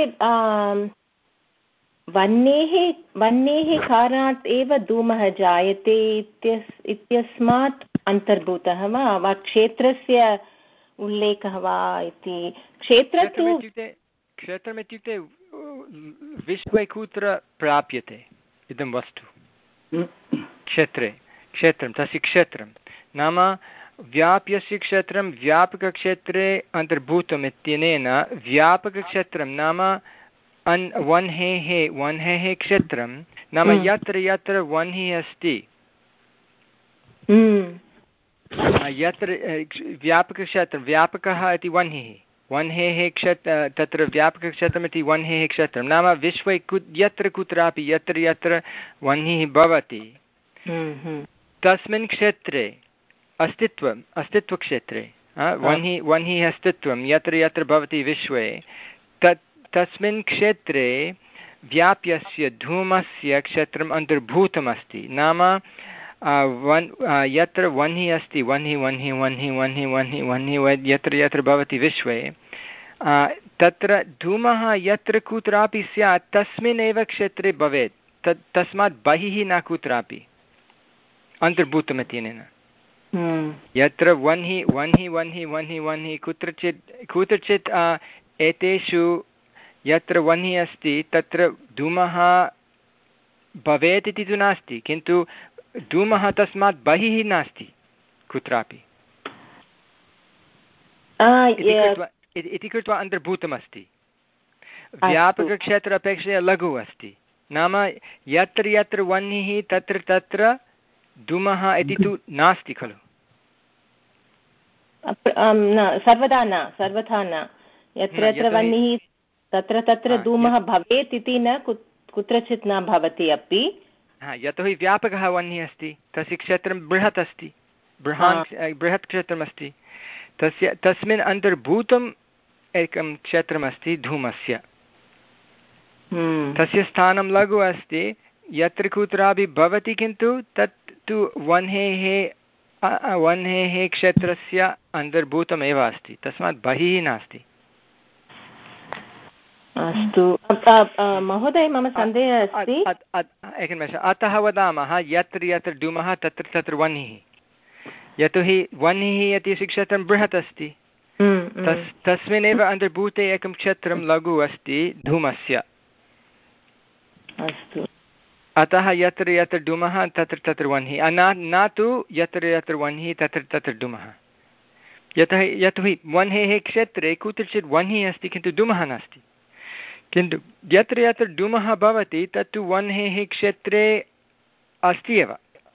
वह्नेः वह्नेः कारणात् एव धूमः जायते इत्यस्मात् अन्तर्भूतः वा वा क्षेत्रस्य उल्लेखः वा इति? क्षेत्रमित्युक्ते विश्वे कुत्र प्राप्यते इदं वस्तु क्षेत्रे क्षेत्रं तस्य क्षेत्रं नाम व्याप्यस्य क्षेत्रं व्यापकक्षेत्रे अन्तर्भूतम् इत्यनेन व्यापकक्षेत्रं नाम अन् वह्नेः वह्नेः क्षेत्रं नाम यत्र यत्र वह्निः अस्ति यत्र व्यापकक्षेत्रं व्यापकः इति वह्निः वह्नेः क्षेत्र तत्र व्यापकक्षेत्रमिति वह्नेः क्षेत्रं नाम विश्वे कु यत्र कुत्रापि यत्र यत्र वह्निः भवति तस्मिन् क्षेत्रे अस्तित्वम् अस्तित्वक्षेत्रे वह्नि वह्निः अस्तित्वं यत्र यत्र भवति विश्वे तत् तस्मिन् क्षेत्रे व्याप्यस्य धूमस्य क्षेत्रम् अन्तर्भूतमस्ति नाम वन् यत्र वह्निः अस्ति वह्निः वह्निः वह्निः वह्निः वह्निः वह्निः यत्र यत्र भवति विश्वे तत्र धूमः यत्र कुत्रापि स्यात् तस्मिन् एव क्षेत्रे भवेत् तत् तस्मात् बहिः न कुत्रापि अन्तर्भूतमित्यनेन यत्र वह्निः वह्निः वह्निः वह्निः वह्निः कुत्रचित् कुत्रचित् एतेषु यत्र वह्निः अस्ति तत्र धूमः भवेत् इति तु नास्ति किन्तु धूमः तस्मात् बहिः नास्ति कुत्रापि इति कृत्वा अन्तर्भूतमस्ति व्यापकक्षेत्र अपेक्षया लघु अस्ति नाम यत्र यत्र वह्निः तत्र तत्र धूमः इति तु नास्ति खलु सर्वदा न सर्वथा न यत्र यत्र वह्निः तत्र तत्र धूमः भवेत् इति न कुत्रचित् न भवति अपि हा यतोहि व्यापकः वह्निः अस्ति तस्य क्षेत्रं बृहत् अस्ति बृहत् बृहत् क्षेत्रमस्ति तस्य तस्मिन् अन्तर्भूतम् एकं क्षेत्रमस्ति धूमस्य तस्य स्थानं लघु अस्ति यत्र कुत्रापि भवति किन्तु तत् तु वह्नेः वह्नेः क्षेत्रस्य अन्तर्भूतमेव अस्ति तस्मात् बहिः नास्ति। अस्तु महोदय मम सन्देहः अस्ति एकनिमेषम् अतः वदामः यत्र यत्र धूमः तत्र तत्र वह्निः यतोहि वह्निः इति क्षेत्रं बृहत् अस्ति तस् तस्मिन्नेव अन्तर्भूते एकं क्षेत्रं लघु अस्ति धूमस्य अस्तु अतः यत्र यत्र धूमः तत्र तत्र वह्निः न न तु यत्र यत्र वह्निः तत्र तत्र धूमः यतः यतोहि वह्नेः क्षेत्रे कुत्रचित् वह्निः अस्ति किन्तु धूमः नास्ति किन्तु यत्र यत्र धूमः भवति तत्तु वह्नेः क्षेत्रे अस्ति एव।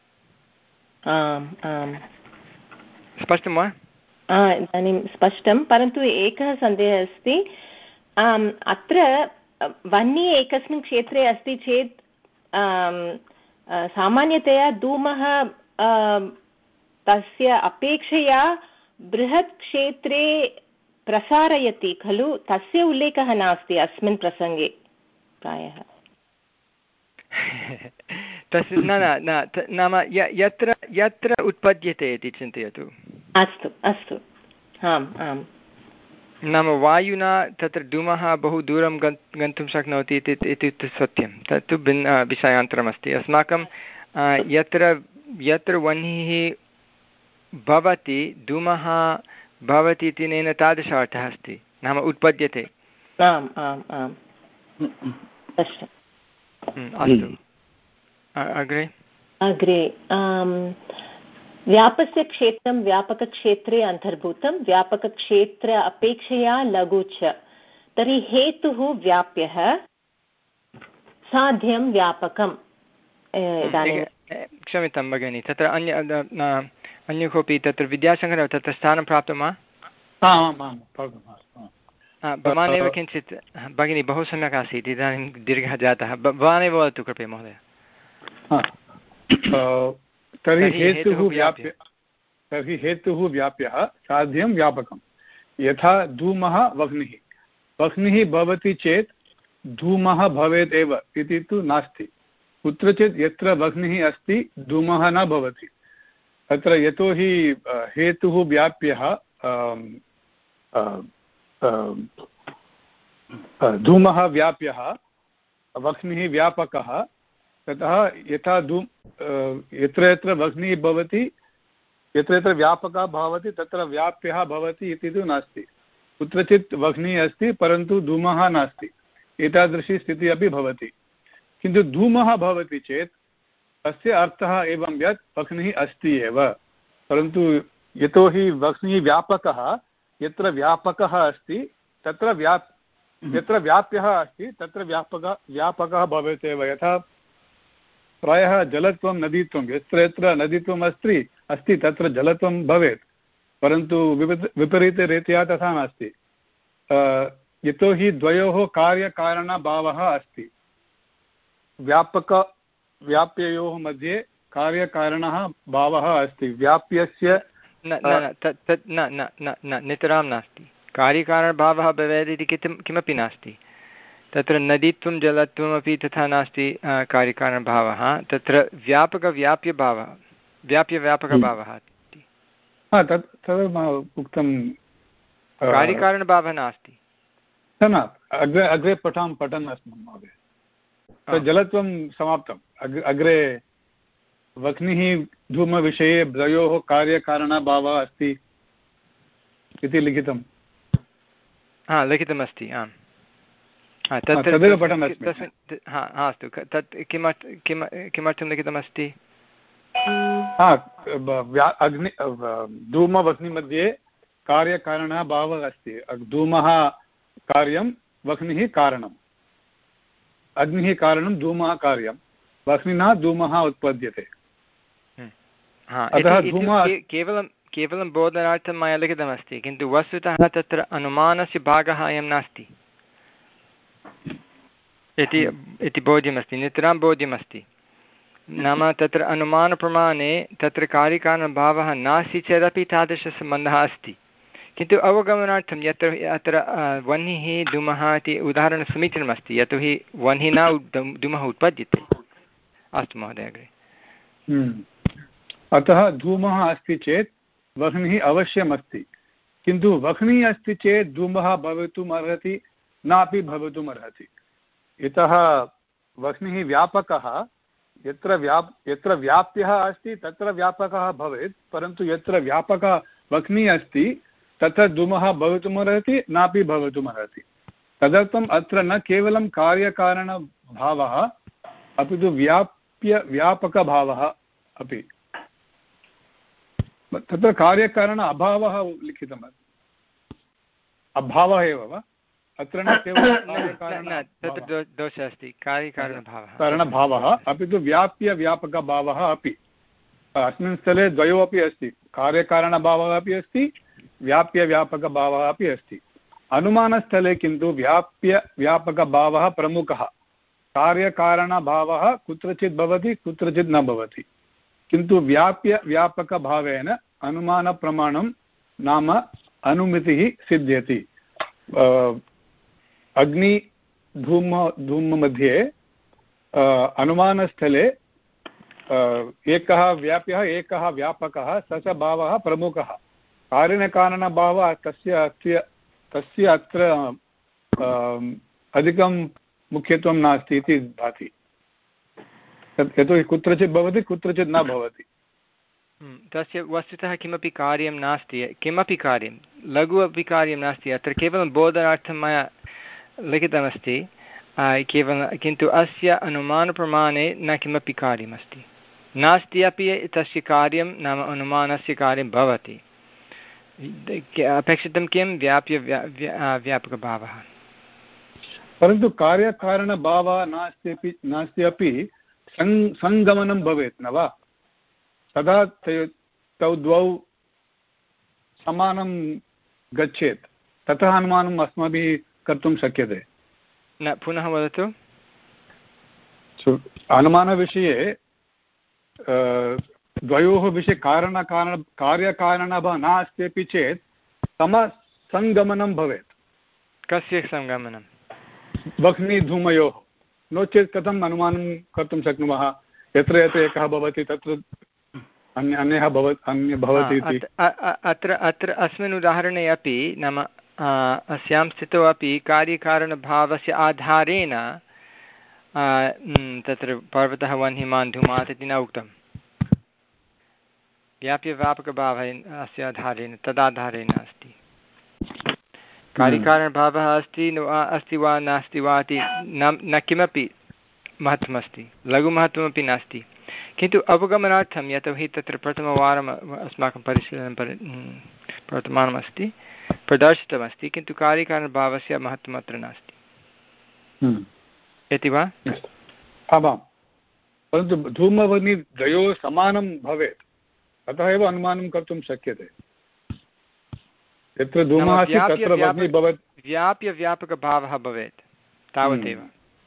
स्पष्टं वा? इदानीं स्पष्टं परन्तु एकः सन्देहः अस्ति अत्र वह्निः एकस्मिन् क्षेत्रे अस्ति चेत् सामान्यतया धूमः तस्य अपेक्षया बृहत् क्षेत्रे प्रसारयति खलु तस्य उल्लेखः नास्ति अस्मिन् प्रसङ्गे प्रायः तस्य न न नाम यत्र यत्र उत्पद्यते इति चिन्तयतु। अस्तु अस्तु आम् आम् नाम वायुना तत्र धूमः बहु दूरं गन्तुं शक्नोति इति सत्यं तत्तु भिन्न विषयान्तरमस्ति अस्माकं यत्र यत्र वह्निः भवति धूमः भवति इति नेन तादृश अर्थः अस्ति नाम उत्पद्यते। आम् आम् आम् अस्तु अग्रे अग्रे व्यापस्य क्षेत्रं व्यापकक्षेत्रे अन्तर्भूतं व्यापकक्षेत्र अपेक्षया लघु च तर्हि हेतुः व्याप्यः साध्यं व्यापकम् इदानीं क्षम्यतां भगिनि तत्र अन्य अन्य कोऽपि तत्र विद्यासङ्ग्रहः तत्र स्थानं प्राप्तं वा भवानेव किञ्चित् भगिनि बहु सम्यक् आसीत् इदानीं दीर्घः जातः भवानेव वदतु कृपया महोदय तर्हि हेतुः व्याप्य तर्हि हेतुः व्याप्यः साध्यं व्यापकं यथा धूमः वह्निः वह्निः भवति चेत् धूमः भवेत् एव इति तु नास्ति कुत्रचित् यत्र वह्निः अस्ति धूमः न भवति तत्र यतोहि हेतुः व्याप्यः धूमः व्याप्यः वह्निः व्यापकः ततः यथा धू यत्र यत्र वह्निः भवति यत्र यत्र व्यापकः भवति तत्र व्याप्यः भवति इति तु नास्ति कुत्रचित् वह्निः अस्ति परन्तु धूमः नास्ति एतादृशी स्थितिः अपि भवति किन्तु धूमः भवति चेत् तस्य अर्थः एवं यत् वह्निः अस्ति एव परन्तु यतोहि वह्निः व्यापकः यत्र व्यापकः अस्ति तत्र व्याप् यत्र व्याप्यः अस्ति तत्र व्यापकः व्यापकः भवेत् एव यथा प्रायः जलत्वं नदीत्वं यत्र यत्र नदीत्वम् अस्ति अस्ति तत्र जलत्वं भवेत् परन्तु विपरीतरीत्या तथा नास्ति यतोहि द्वयोः कार्यकारणभावः अस्ति व्यापक व्याप्ययोः मध्ये कार्यकारणः भावः अस्ति व्याप्यस्य न न न नितरां नास्ति कार्यकारणभावः भवेत् इति किमपि नास्ति तत्र नदीत्वं जलत्वमपि तथा नास्ति कार्यकारणभावः तत्र व्यापकव्याप्यभावः व्याप्यव्यापकभावः अस्ति तत् तद् उक्तं कार्यकारणभावः नास्ति न अग्रे अग्रे पठां पठन् अस्मि महोदय जलत्वं समाप्तम् अग् अग्रे वह्निः धूमविषये द्वयोः कार्यकारणभावः अस्ति इति लिखितं हा लिखितमस्ति आम् तदेव पठन् अस्मि तस्मिन् हा अस्तु तत् किमर्थ किम किमर्थं लिखितमस्ति अग्नि धूमवह्निमध्ये कार्यकारणः भावः अस्ति धूमः कार्यं वह्निः कारणम् अग्निः कारणं धूमः कार्यं वह्निना धूमः उत्पद्यते अतः धूमः केवलं केवलं बोधनार्थं मया लिखितमस्ति किन्तु वस्तुतः तत्र अनुमानस्य भागः अयं नास्ति इति इति बोध्यमस्ति नितरां बोध्यमस्ति नाम तत्र अनुमानप्रमाणे तत्र कार्यकारणभावः नास्ति चेदपि तादृशसम्बन्धः अस्ति किन्तु अवगमनार्थं यत्र अत्र वह्निः धूमः इति उदाहरणं समीचीनमस्ति यतोहि वह्निना धूमः उत्पद्यते अस्तु महोदय अग्रे अतः धूमः अस्ति चेत् वह्निः अवश्यमस्ति किन्तु वह्निः अस्ति चेत् धूमः भवितुम् अर्हति नापि भवितुम् अर्हति यतः वह्निः व्यापकः यत्र व्याप् यत्र व्याप्यः अस्ति तत्र व्यापकः भवेत् परन्तु यत्र व्यापकः वह्निः अस्ति तत्र धूमः भवितुमर्हति नापि भवितुमर्हति तदर्थम् अत्र न केवलं कार्यकारणभावः अपि तु व्याप्य व्यापकभावः अपि तत्र कार्यकारण अभावः लिखितमस्ति अभावः एव वा अत्र न केवलं तत्र दोषः अस्ति कार्यकारणभावः कारणभावः अपि तु व्याप्य व्यापकभावः अपि अस्मिन् स्थले द्वयोः अपि अस्ति कार्यकारणभावः अपि अस्ति व्याप्य व्यापकभावः अपि अस्ति अनुमानस्थले किन्तु व्याप्य व्यापकभावः प्रमुखः कार्यकारणभावः कुत्रचित् भवति कुत्रचित् न भवति किन्तु व्याप्य व्यापकभावेन अनुमानप्रमाणं नाम अनुमितिः सिद्ध्यति अग्नि धूम धूममध्ये अनुमानस्थले एकः व्याप्यः एकः व्यापकः स च भावः प्रमुखः कार्यकारणभावः तस्य अस्य तस्य अत्र अधिकं मुख्यत्वं नास्ति इति भाति यतोहि कुत्रचित् भवति कुत्रचित् न भवति तस्य वस्तुतः किमपि कार्यं नास्ति किमपि कार्यं लघु अपि कार्यं नास्ति अत्र केवलं बोधनार्थं मया लिखितमस्ति केवलं किन्तु अस्य अनुमानप्रमाणे न किमपि कार्यमस्ति नास्ति अपि तस्य कार्यं नाम अनुमानस्य कार्यं भवति। अपेक्षितं किं व्याप्य व्यापकभावः। परन्तु कार्यकारणभावः नास्ति अपि नास्ति अपि सं सङ्गमनं भवेत् न वा? तदा तौ द्वौ समानं गच्छेत्, ततः अनुमानम् अस्माभिः कर्तुं शक्यते। न पुनः वदतु। अनुमानविषये द्वयोः विषये कारणकारण कार्यकारणभावः नास्ति अपि चेत् समसङ्गमनं भवेत्। कस्य सङ्गमनं? वह्निधूमयोः। नो चेत् कथम् अनुमानं कर्तुं शक्नुमः? यत्र यत्र एकः भवति तत्र अन्य अन्यः भवति अन्य भवति इति। अत्र अत्र अस्मिन् उदाहरणे अपि नाम अस्यां स्थितौ अपि कार्यकारणभावस्य आधारेण तत्र पर्वतः वह्निमान् धूमात् इति न उक्तं। व्याप्यव्यापकभावः अस्य आधारेण तदाधारेण अस्ति। कार्यकारणभावः अस्ति अस्ति वा नास्ति वा इति न न किमपि महत्त्वमस्ति, लघुमहत्त्वमपि नास्ति, किन्तु अवगमनार्थं यतोहि तत्र प्रथमवारम् अस्माकं परिशीलनं परि वर्तमानमस्ति, प्रदर्शितमस्ति, किन्तु कार्यकारणभावस्य महत्त्वम् अत्र नास्ति इति वा? आमां, परन्तु धूमवह्नि द्वयोः समानं भवेत्, अतः एव अनुमानं कर्तुं शक्यते। यत्र धूमः अस्ति तत्र वह्निः भवति, व्याप्यव्यापकभावः भवेत्, तावदेव।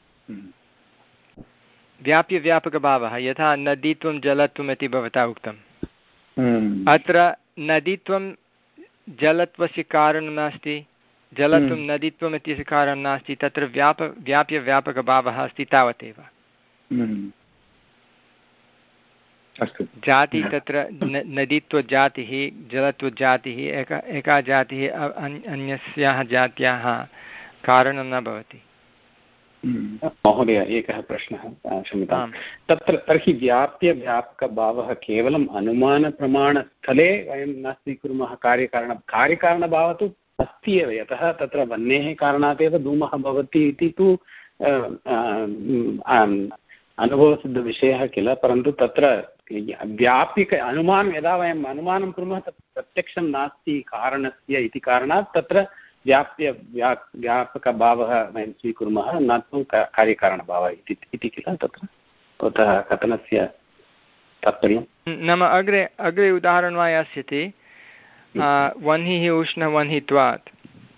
व्याप्यव्यापकभावः यथा नदीत्वं जलत्वम् इति भवता उक्तम्। अत्र नदीत्वं जलत्वस्य कारणं नास्ति, जलत्वं नदीत्वम् इत्यस्य कारणं नास्ति, तत्र व्याप व्याप्यव्यापकभावः अस्ति, तावदेव। जाति तत्र नदीत्वजातिः जलत्वजातिः एका एका जातिः अन्यस्याः जात्याः कारणं न भवति। महोदय, एकः प्रश्नः, क्षम्यतां। तत्र तर्हि व्याप्यव्यापकभावः केवलम् अनुमानप्रमाणस्थले वयं न स्वीकुर्मः। कार्यकारण कार्यकारणभावः तु अस्ति एव, यतः तत्र वह्नेः कारणात् एव धूमः भवति इति तु अनुभवसिद्धविषयः किल। परन्तु तत्र व्यापिक अनुमानं यदा वयम् अनुमानं कुर्मः तत् प्रत्यक्षं नास्ति कारणस्य इति कारणात् तत्र व्याप्य व्या व्यापकभावः वयं स्वीकुर्मः, न तु कार्यकारणभावः इति किल तत्र भवतः कथनस्य तात्पर्यं। नाम अग्रे अग्रे उदाहरणं यास्यति वह्निः उष्णवह्नित्वात्।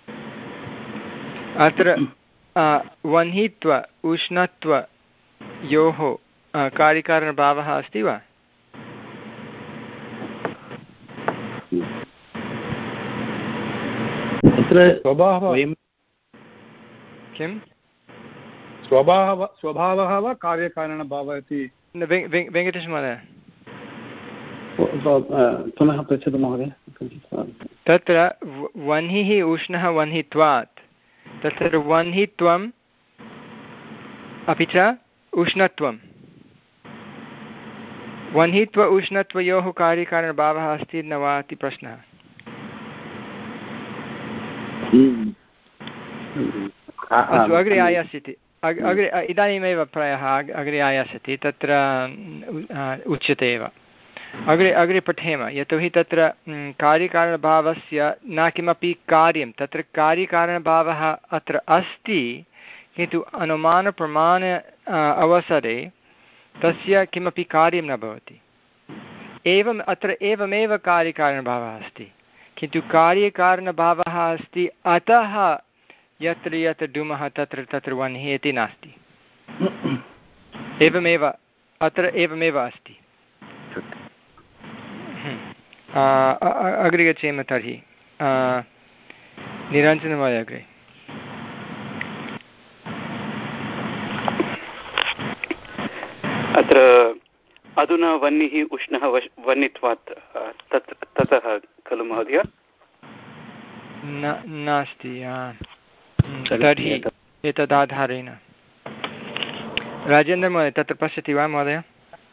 अत्र वह्नित्व उष्णत्वयोः कार्यकारणभावः अस्ति वा? स्वभावः किं स्वभावः स्वभावः वा कार्यकारणभावः इति? वेङ्कटेशमहोदय पुनः पृच्छतु महोदय। तत्र वह्निः उष्णः वह्नित्वात्, तत्र वह्नित्वम् अपि च उष्णत्वं, वह्नित्व उष्णत्वयोः कार्यकारणभावः अस्ति न वा इति प्रश्नः। अस्तु, अग्रे आयास्यति, अग्रे इदानीमेव प्रायः अग्रे आयास्यति, तत्र उच्यते एव। अग्रे अग्रे पठेम, यतोहि तत्र कार्यकारणभावस्य न किमपि कार्यं, तत्र कार्यकारणभावः अत्र अस्ति, किन्तु अनुमानप्रमाण अवसरे तस्य किमपि कार्यं न भवति। एवम् अत्र एवमेव कार्यकारणभावः अस्ति, किन्तु कार्यकारणभावः अस्ति अतः यत्र यत्र धूमः तत्र तत्र वह्निः इति नास्ति। एवमेव अत्र एवमेव अस्ति। अग्रे गच्छेम तर्हि। निरञ्जनमहोदय अग्रे। अत्र अधुना वह्निः उष्णः वह्नित्वात् तत् ततः खलु महोदय? नास्ति, तर्हि एतदाधारेण। राजेन्द्रमहोदय तत्र पश्यति वा महोदय?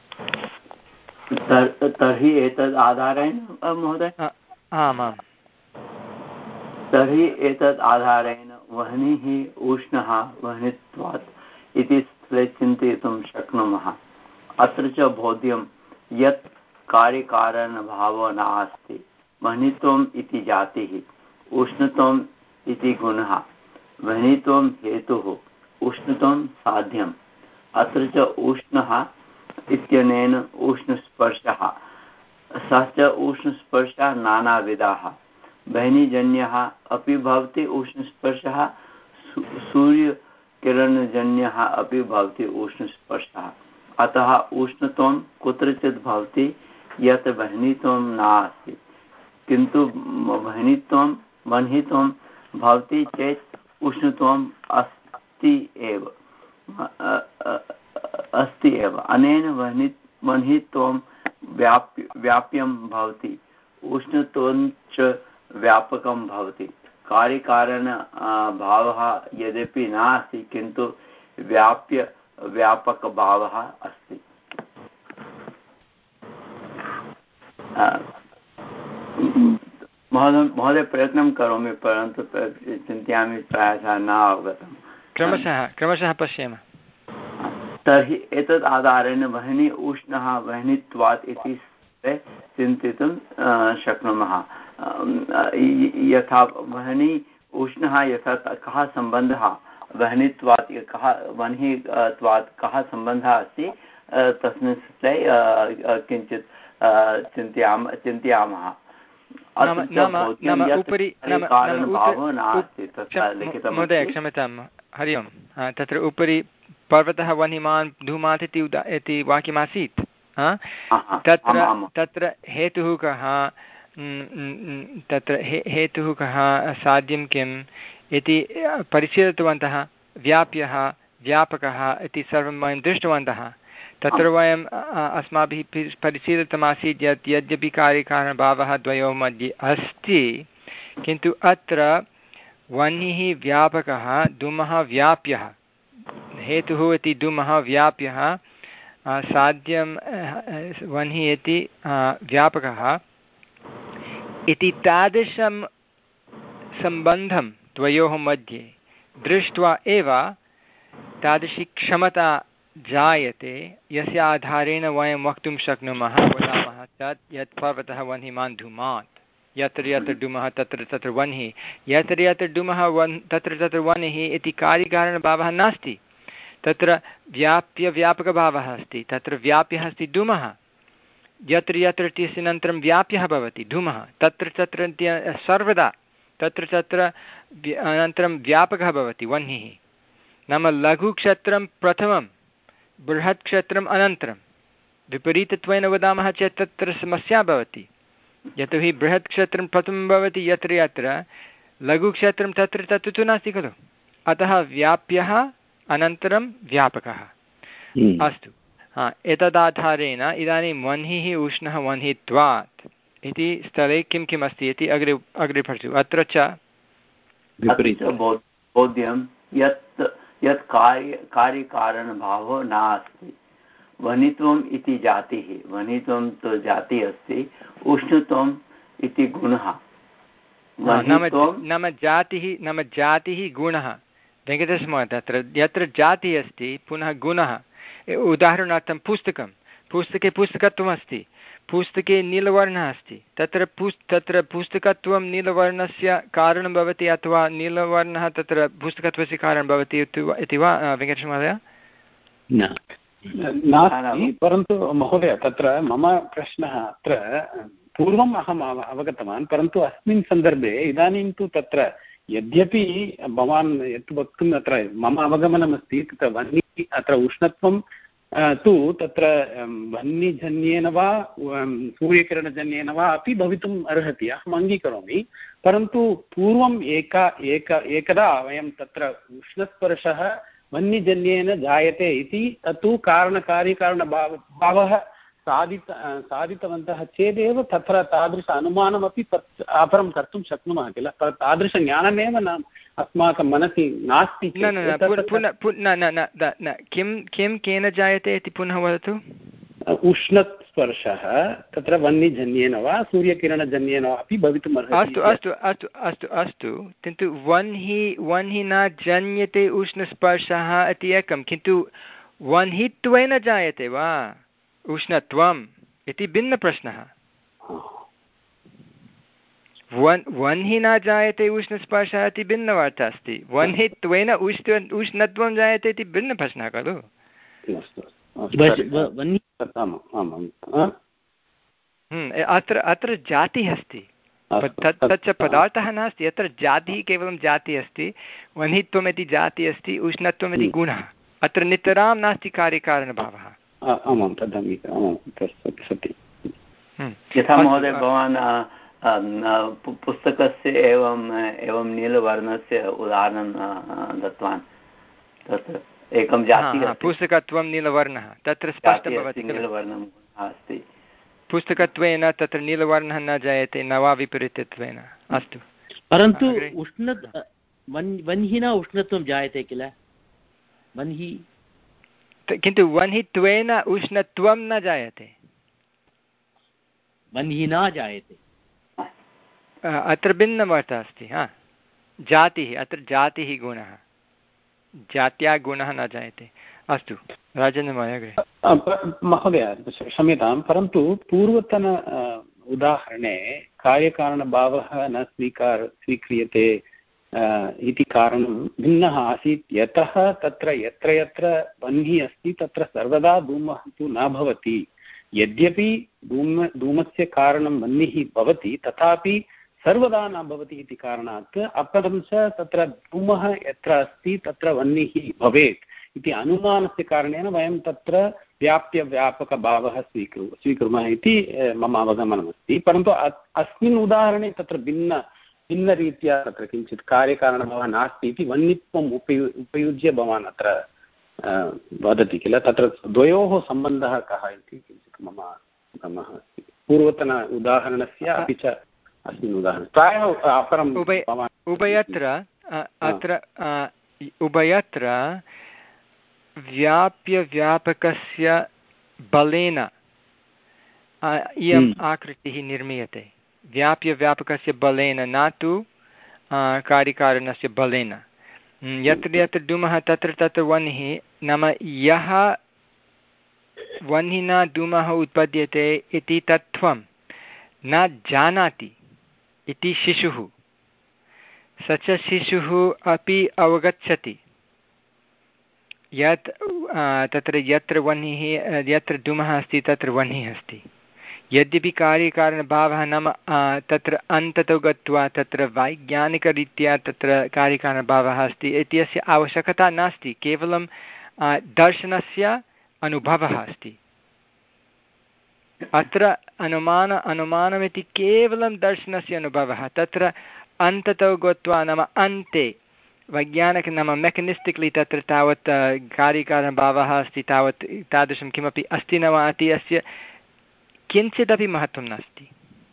तर्हि एतद् आधारेण महोदय? आमां। तर्हि एतद् आधारेण वह्निः उष्णः वह्नित्वात् इति चिन्तयितुं शक्नुमः। अत्र च बोध्यं यत् कार्यकारणभावो नास्ति। वह्नित्वम् इति जातिः, उष्णत्वम् इति गुणः, वह्नित्वं हेतुः, उष्णत्वं साध्यम्। अत्र च उष्णः इत्यनेन उष्णस्पर्शः, सः च उष्णस्पर्शः नानाविधाः। वह्निजन्यः अपि भवति उष्णस्पर्शः, सूर्यकिरणजन्यः अपि भवति उष्णस्पर्शः। अतः उष्णत्वं कुत्रचित् भवति यत् वह्नित्वं नास्ति, किन्तु वह्नित्वं वह्नित्वं भवति चेत् उष्णत्वम् अस्ति एव अस्ति एव। अनेन वह्नि वह्नित्वं व्याप्य व्याप्यं भवति, उष्णत्वं च व्यापकं भवति। कार्यकारण भावः यद्यपि नास्ति, किन्तु व्याप्य व्यापकभावः अस्ति। महोदय महोदय प्रयत्नं करोमि, परन्तु चिन्तयामि प्रायशः न अवगतं। क्रमशः क्रमशः पश्येम। तर्हि एतद् आधारेण वह्नि उष्णः वह्नित्वात् इति चिन्तितुं शक्नुमः। यथा वह्नि उष्णः, यथा कः सम्बन्धः वह्नित्वात्, कः वह्नित्वात् कः सम्बन्धः अस्ति, तस्मिन् स्थिते किञ्चित् चिन्तयाम चिन्तयामः। महोदय क्षम्यतां, हरि ओम्। तत्र उपरि पर्वतः वह्निमान् धूमात् इति उदा इति वाक्यमासीत्। तत्र तत्र हेतुः कः, तत्र हेतुः कः, साध्यं किम् इति परिशीलितवन्तः। व्याप्यः व्यापकः इति सर्वं वयं दृष्टवन्तः। तत्र वयम् अस्माभिः परिशीलितमासीत् यत् यद्यपि कार्यकारणभावः द्वयोः मध्ये अस्ति, किन्तु अत्र वह्निः व्यापकः, धूमः व्याप्यः। हेतुः इति धूमः व्याप्यः, साध्यं वह्निः इति व्यापकः इति तादृशं सम्बन्धं द्वयोः मध्ये दृष्ट्वा एव तादृशी क्षमता जायते, यस्य आधारेण वयं वक्तुं शक्नुमः, वदामः तत् यत् पर्वतः वह्निमान् धूमात्, यत्र यत्र धूमः तत्र तत्र वह्निः, यत्र यत्र धूमः वन् तत्र तत्र वह्निः इति कार्यकारणभावः नास्ति। तत्र व्याप्यव्यापकभावः अस्ति। तत्र व्याप्यः अस्ति धूमः, यत्र यत्र इत्यस्य अनन्तरं व्याप्यः भवति धूमः, तत्र तत्र सर्वदा तत्र तत्र अनन्तरं व्यापकः भवति वह्निः। नाम लघुक्षेत्रं प्रथमं, बृहत् क्षेत्रम् अनन्तरं। विपरीतत्वेन वदामः चेत् तत्र समस्या भवति, यतोहि बृहत् क्षेत्रं प्रथमं भवति यत्र यत्र, लघुक्षेत्रं तत्र तत्र तु नास्ति खलु। अतः व्याप्यः अनन्तरं व्यापकः। अस्तु, हा, एतदाधारेण इदानीं वह्निः उष्णः वह्नित्वात् इति स्थले किं किम् अस्ति इति अग्रे अग्रे पठतु। अत्र च बोध्यं यत् यत् कार्य कार्यकारणभावो नास्ति। वह्नित्वम् इति जातिः, वह्नित्वं तु जातिः अस्ति, उष्णत्वम् इति गुणः। नाम जातिः नाम जातिः गुणः। वेङ्कटेशमहोदय, तत्र यत्र जातिः अस्ति पुनः गुणः। उदाहरणार्थं पुस्तकं, पुस्तके पुस्तकत्वमस्ति, पुस्तके नीलवर्णः अस्ति, तत्र पुस् तत्र पुस्तकत्वं नीलवर्णस्य कारणं भवति अथवा नीलवर्णः तत्र पुस्तकत्वस्य कारणं भवति इति वा वेङ्कटेशमहोदय? नास्ति, परन्तु महोदय तत्र मम प्रश्नः अत्र पूर्वम् अहम् अवगतवान्, परन्तु अस्मिन् सन्दर्भे इदानीं तु तत्र यद्यपि भवान् यत् वक्तुम् अत्र मम अवगमनमस्ति, तत्र वह्निः अत्र उष्णत्वं तु तत्र वह्निजन्येन वा सूर्यकिरणजन्येन वा अपि भवितुम् अर्हति, अहम् अङ्गीकरोमि। परन्तु पूर्वम् एका एक एकदा वयं तत्र उष्णस्पर्शः वह्निजन्येन जायते इति तत्तु कारणकार्यकारणभाव भावः साधित साधितवन्तः चेदेव तत्र तादृश अनुमानमपि अपरं कर्तुं शक्नुमः किल। तादृशज्ञानमेव न अस्माकं मनसि नास्ति। किं किं केन जायते इति पुनः वदतु। उष्णस्पर्शः तत्र वह्निजन्येन वा सूर्यकिरणजन्येन वा अपि भवितुम् अर्हति। अस्तु अस्तु अस्तु अस्तु अस्तु किन्तु वह्नि वह्नि न जन्यते उष्णस्पर्शः इति एकं, किन्तु वह्नित्वेन जायते वा उष्णत्वम् इति भिन्नप्रश्नः। वन् वह्नि न जायते उष्णस्पर्शः इति भिन्नवार्ता अस्ति। वह्नित्वेन उष्ण उष्णत्वं जायते इति भिन्नप्रश्नः खलु। अत्र अत्र जातिः अस्ति, तत् तच्च पदार्थः नास्ति। अत्र जातिः केवलं जातिः अस्ति, वह्नित्वम् इति जातिः अस्ति, उष्णत्वम् इति गुणः। अत्र नितरां नास्ति कार्यकारणभावः। यथा महोदय भवान् पुस्तकस्य एवम् एवं नीलवर्णस्य उदाहरणं दत्तवान्। तत्र एकं जातिः पुस्तकत्वं नीलवर्णः, तत्र स्पष्टं भवति नीलवर्णम् अस्ति। पुस्तकत्वेन तत्र नीलवर्णः न जायते न वा विपरीतत्वेन। अस्तु, परन्तु उष्ण वह्निना उष्णत्वं जायते किल? वह्नि किन्तु वह्नित्वेन उष्णत्वं न जायते, वह्निना जायते। अत्र भिन्नवार्ता अस्ति। हा, जातिः, अत्र जातिः गुणः, जात्या गुणः न जायते। अस्तु, राजेन्द्रमहोदय। महोदय क्षम्यतां, परन्तु पूर्वतन उदाहरणे कार्यकारणभावः न स्वीकार स्वीक्रियते इति कारणं भिन्नः आसीत्। यतः तत्र यत्र यत्र वह्निः अस्ति तत्र सर्वदा धूमः तु न भवति। यद्यपि धूम धूमस्य कारणं वह्निः भवति तथापि सर्वदा न भवति इति कारणात् अपरं च तत्र धूमः यत्र अस्ति तत्र वह्निः भवेत् इति अनुमानस्य कारणेन वयं तत्र व्याप्यव्यापकभावः स्वीकुर् स्वीकुर्मः इति मम अवगमनमस्ति। परन्तु अस्मिन् उदाहरणे तत्र भिन्न भिन्नरीत्या तत्र किञ्चित् कार्यकारणभावः नास्ति इति वह्नित्वम् उपयु उपयुज्य भवान् अत्र वदति किल। तत्र द्वयोः सम्बन्धः कः इति किञ्चित् मम भ्रमः अस्ति पूर्वतन उदाहरणस्य अपि च अस्मिन् उदाहरणे। प्रायः अपरम् उभयत्र अत्र उभयत्र व्याप्यव्यापकस्य बलेन इयम् आकृतिः निर्मीयते। व्याप्यव्यापकस्य बलेन, न तु कार्यकारणस्य बलेन। यत्र यत्र धूमः तत्र तत्र वह्निः, नाम यः वह्निना धूमः उत्पद्यते इति तत्त्वं न जानाति इति शिशुः, स च शिशुः अपि अवगच्छति यत् तत्र यत्र वह्निः यत्र धूमः अस्ति तत्र वह्निः अस्ति। यद्यपि कार्यकारणभावः नाम तत्र अन्ततो गत्वा तत्र वैज्ञानिकरीत्या तत्र कार्यकारणभावः अस्ति इत्यस्य आवश्यकता नास्ति, केवलं दर्शनस्य अनुभवः अस्ति। अत्र अनुमान अनुमानमिति केवलं दर्शनस्य अनुभवः। तत्र अन्ततो गत्वा नाम अन्ते वैज्ञानिक नाम मेकनिस्टिक्लि तत्र तावत् कार्यकारणभावः अस्ति, तावत् तादृशं किमपि अस्ति न वा इति अस्य किञ्चिदपि महत्त्वं नास्ति,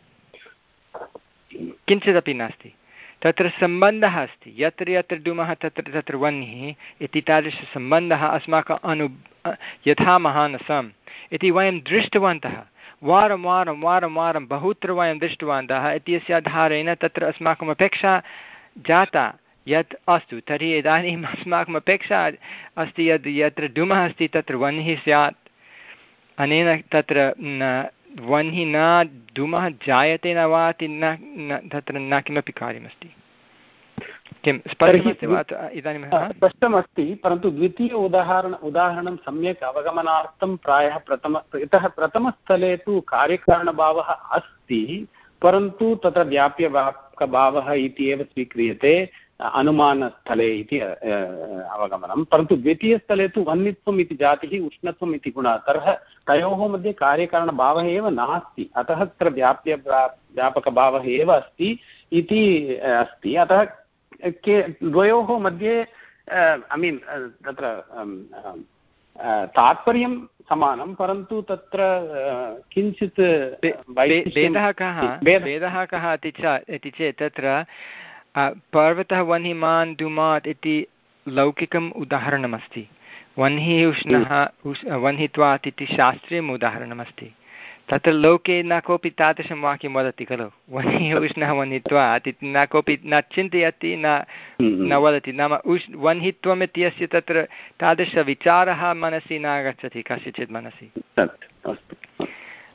किञ्चिदपि नास्ति। तत्र सम्बन्धः अस्ति, यत्र यत्र धूमः तत्र तत्र वह्निः इति तादृशसम्बन्धः अस्माकम् अनु यथा महानसम् इति वयं दृष्टवन्तः, वारं वारं वारं वारं बहुत्र वयं दृष्टवन्तः इत्यस्य आधारेण तत्र अस्माकम् अपेक्षा जाता यत् अस्तु तर्हि इदानीम् अस्माकम् अपेक्षा अस्ति यद् यत्र धूमः अस्ति तत्र वह्निः स्यात्। अनेन तत्र वह्निः न धूमः जायते न वा इति न तत्र न किमपि कार्यमस्ति। किं स्पष्टमस्ति वा इदानीं? स्पष्टमस्ति, परन्तु द्वितीय उदाहरण उदाहरणं सम्यक् अवगमनार्थं प्रायः प्रथम यतः प्रथमस्थले तु कार्यकारणभावः अस्ति, परन्तु तत्र व्याप्यव्यापकभावः इति एव स्वीक्रियते अनुमानस्थले इति अवगमनं। परन्तु द्वितीयस्थले तु वह्नित्वम् इति जातिः, उष्णत्वम् इति गुणः, तर्हि तयोः मध्ये कार्यकारणभावः एव नास्ति, अतः तत्र व्याप्य व्यापकभावः एव अस्ति इति अस्ति। अतः के द्वयोः मध्ये ऐ मीन् तत्र तात्पर्यं समानं, परन्तु तत्र किञ्चित् भेदः कः भेदः कः इति चेत् तत्र पर्वतः वह्निमान् धूमात् इति लौकिकम् उदाहरणमस्ति, वह्निः उष्णः वह्नित्वात् इति शास्त्रीयम् उदाहरणमस्ति। तत्र लोके न कोऽपि तादृशं वाक्यं वदति खलु, वह्निः उष्णः वह्नित्वात् इति न कोऽपि न चिन्तयति न न वदति। नाम उष् वह्नित्वम् इत्यस्य तत्र तादृशविचारः मनसि न आगच्छति कस्यचित् मनसि।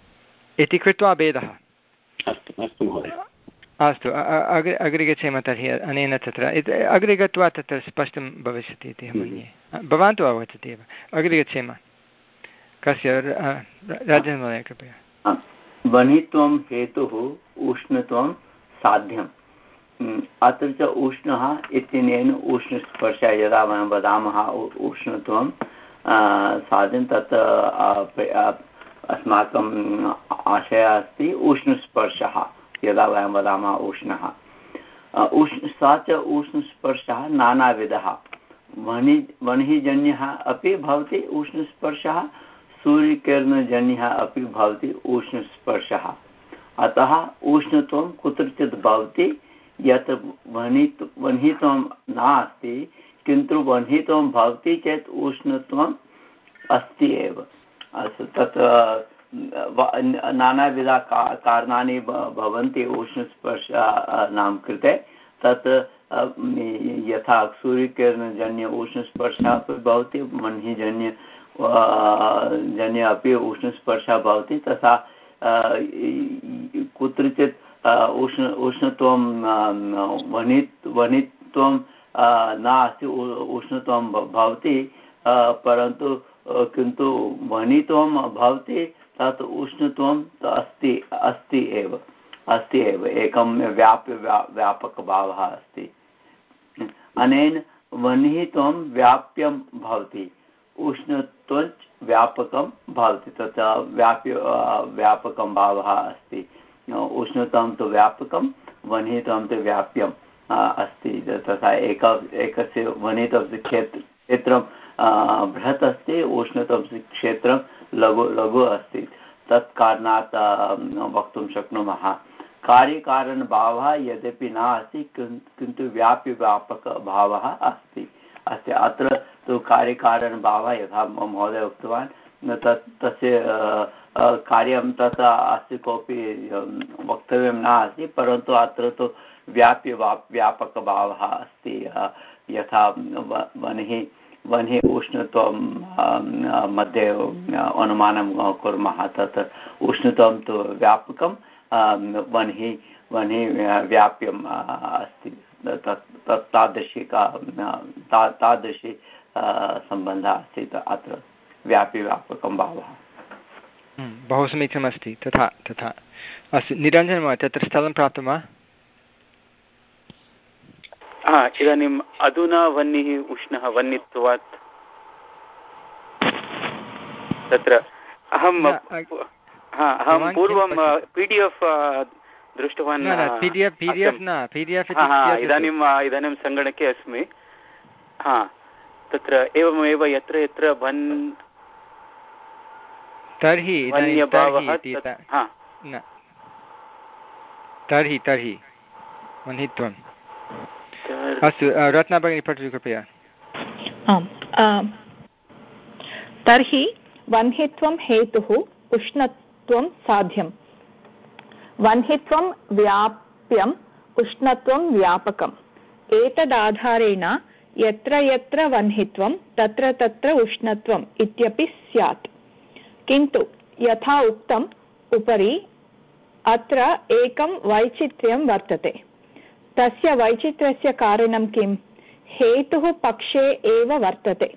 इति कृत्वा भेदः। अस्तु अस्तु महोदय, अस्तु अग्रे अग्रे गच्छेम तर्हि अनेन तत्र अग्रे गत्वा तत्र स्पष्टं भविष्यति इति अहं मन्ये। भवान् तु अवगच्छति एव। अग्रे गच्छेम। कस्य राजन् महोदय कृपया। वनित्वं हेतुः उष्णत्वं साध्यम्। अत्र च उष्णः इत्यनेन उष्णस्पर्शः यदा वयं वदामः उष्णत्वं साध्यं तत् अस्माकम् आशयः अस्ति उष्णस्पर्शः यदा वयं वदामः उष्णः उष्ण सा च उष्णस्पर्शः नानाविधः। वह्नि वह्निजन्यः अपि भवति उष्णस्पर्शः, सूर्यकिरणजन्यः अपि भवति उष्णस्पर्शः। अतः उष्णत्वं कुत्रचित् भवति यत् वह्नित्व वह्नित्वं नास्ति, किन्तु वह्नित्वं भवति चेत् उष्णत्वम् अस्ति एव। अस्तु, तत् नानाविधा कारणानि भवन्ति उष्णस्पर्शानां कृते। तत् यथा सूर्यकिरणजन्य उष्णस्पर्शः अपि भवति, वह्निजन्य जन्य अपि उष्णस्पर्शः भवति, तथा कुत्रचित् उष्ण उष्णत्वं वह्नि वह्नित्वं नास्ति, उष्णत्वं भवति, परन्तु किन्तु वह्नित्वं भवति तत् उष्णत्वं अस्ति अस्ति एव अस्ति एव एकं व्याप्य व्यापकभावः अस्ति। अनेन वह्नित्वं व्याप्यं भवति, उष्णत्वं व्यापकं भवति, तथा व्याप्य व्यापकं भावः अस्ति। उष्णत्वं तु व्यापकं, वह्नित्वं तु व्याप्यम् अस्ति। तथा एक एकस्य वह्नित्वस्य क्षेत्र क्षेत्रं बृहत् अस्ति, उष्णत्वस्य क्षेत्रं लघु लघु अस्ति। तत् कारणात् वक्तुं शक्नुमः कार्यकारणभावः यद्यपि नास्ति, किन्तु व्याप्यव्यापकभावः अस्ति अस्ति अत्र तु कार्यकारणभावः यथा महोदय उक्तवान्, तत् तस्य कार्यं तथा अस्ति कोऽपि वक्तव्यं नास्ति, परन्तु अत्र तु व्याप्य व्यापकभावः अस्ति। यथा वह्निः वह्नि उष्णत्वं मध्ये अनुमानं कुर्मः, तत् उष्णत्वं तु व्यापकं, वह्नि वह्नि व्याप्यम् अस्ति। तत् तादृशी का तादृशी सम्बन्धः अस्ति अत्र व्याप्यव्यापकं भावः। बहु समीचीनमस्ति। तथा तथा अस्तु, निरञ्जनमहोदय तत्र स्थलं प्राप्तं वा? हा, इदानीम् अधुना वह्निः उष्णः वह्नित्वात् तत्र अहं हा अहं पूर्वं पी डि एफ् दृष्टवान्। इदानीम् इदानीं सङ्गणके अस्मि। हा, तत्र एवमेव यत्र यत्र वन् तर्हि तर्हि तर्हि वह्नित्वम्। अस्तु, रत्ना भगिनी पठतु कृपया। आम्, तर्हि वह्नित्वं हेतुः उष्णत्वं साध्यं। वह्नित्वं व्याप्यम्, उष्णत्वं व्यापकम्। एतदाधारेण यत्र यत्र वह्नित्वं तत्र तत्र उष्णत्वम् इत्यपि स्यात्। किन्तु यथा उक्तम् उपरि अत्र एकं वैचित्र्यं वर्तते। तस्य वैचित्र्यस्य कारणं किम्? हेतुः पक्षे एव वर्तते।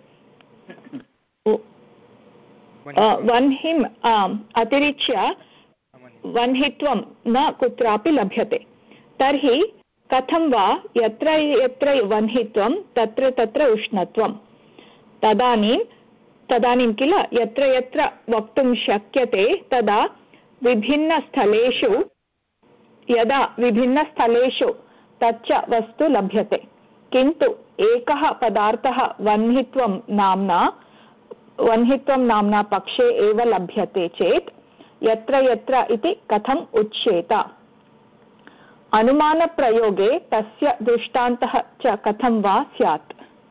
वह्निम् अतिरिच्य वह्नित्वं न कुत्रापि लभ्यते। तर्हि कथं वा यत्र यत्र वह्नित्वं तत्र तत्र उष्णत्वं, तदानीं तदानीं किल यत्र यत्र वक्तुं शक्यते तदा विभिन्नस्थलेषु यदा विभिन्नस्थलेषु तच्च वस्तु लभ्यते। किन्तु एकः पदार्थः वह्नित्वं नाम्ना वह्नित्वं नाम्ना पक्षे एव लभ्यते चेत् यत्र यत्र इति कथम् उच्येत? अनुमानप्रयोगे तस्य दृष्टान्तः च कथं वा स्यात्?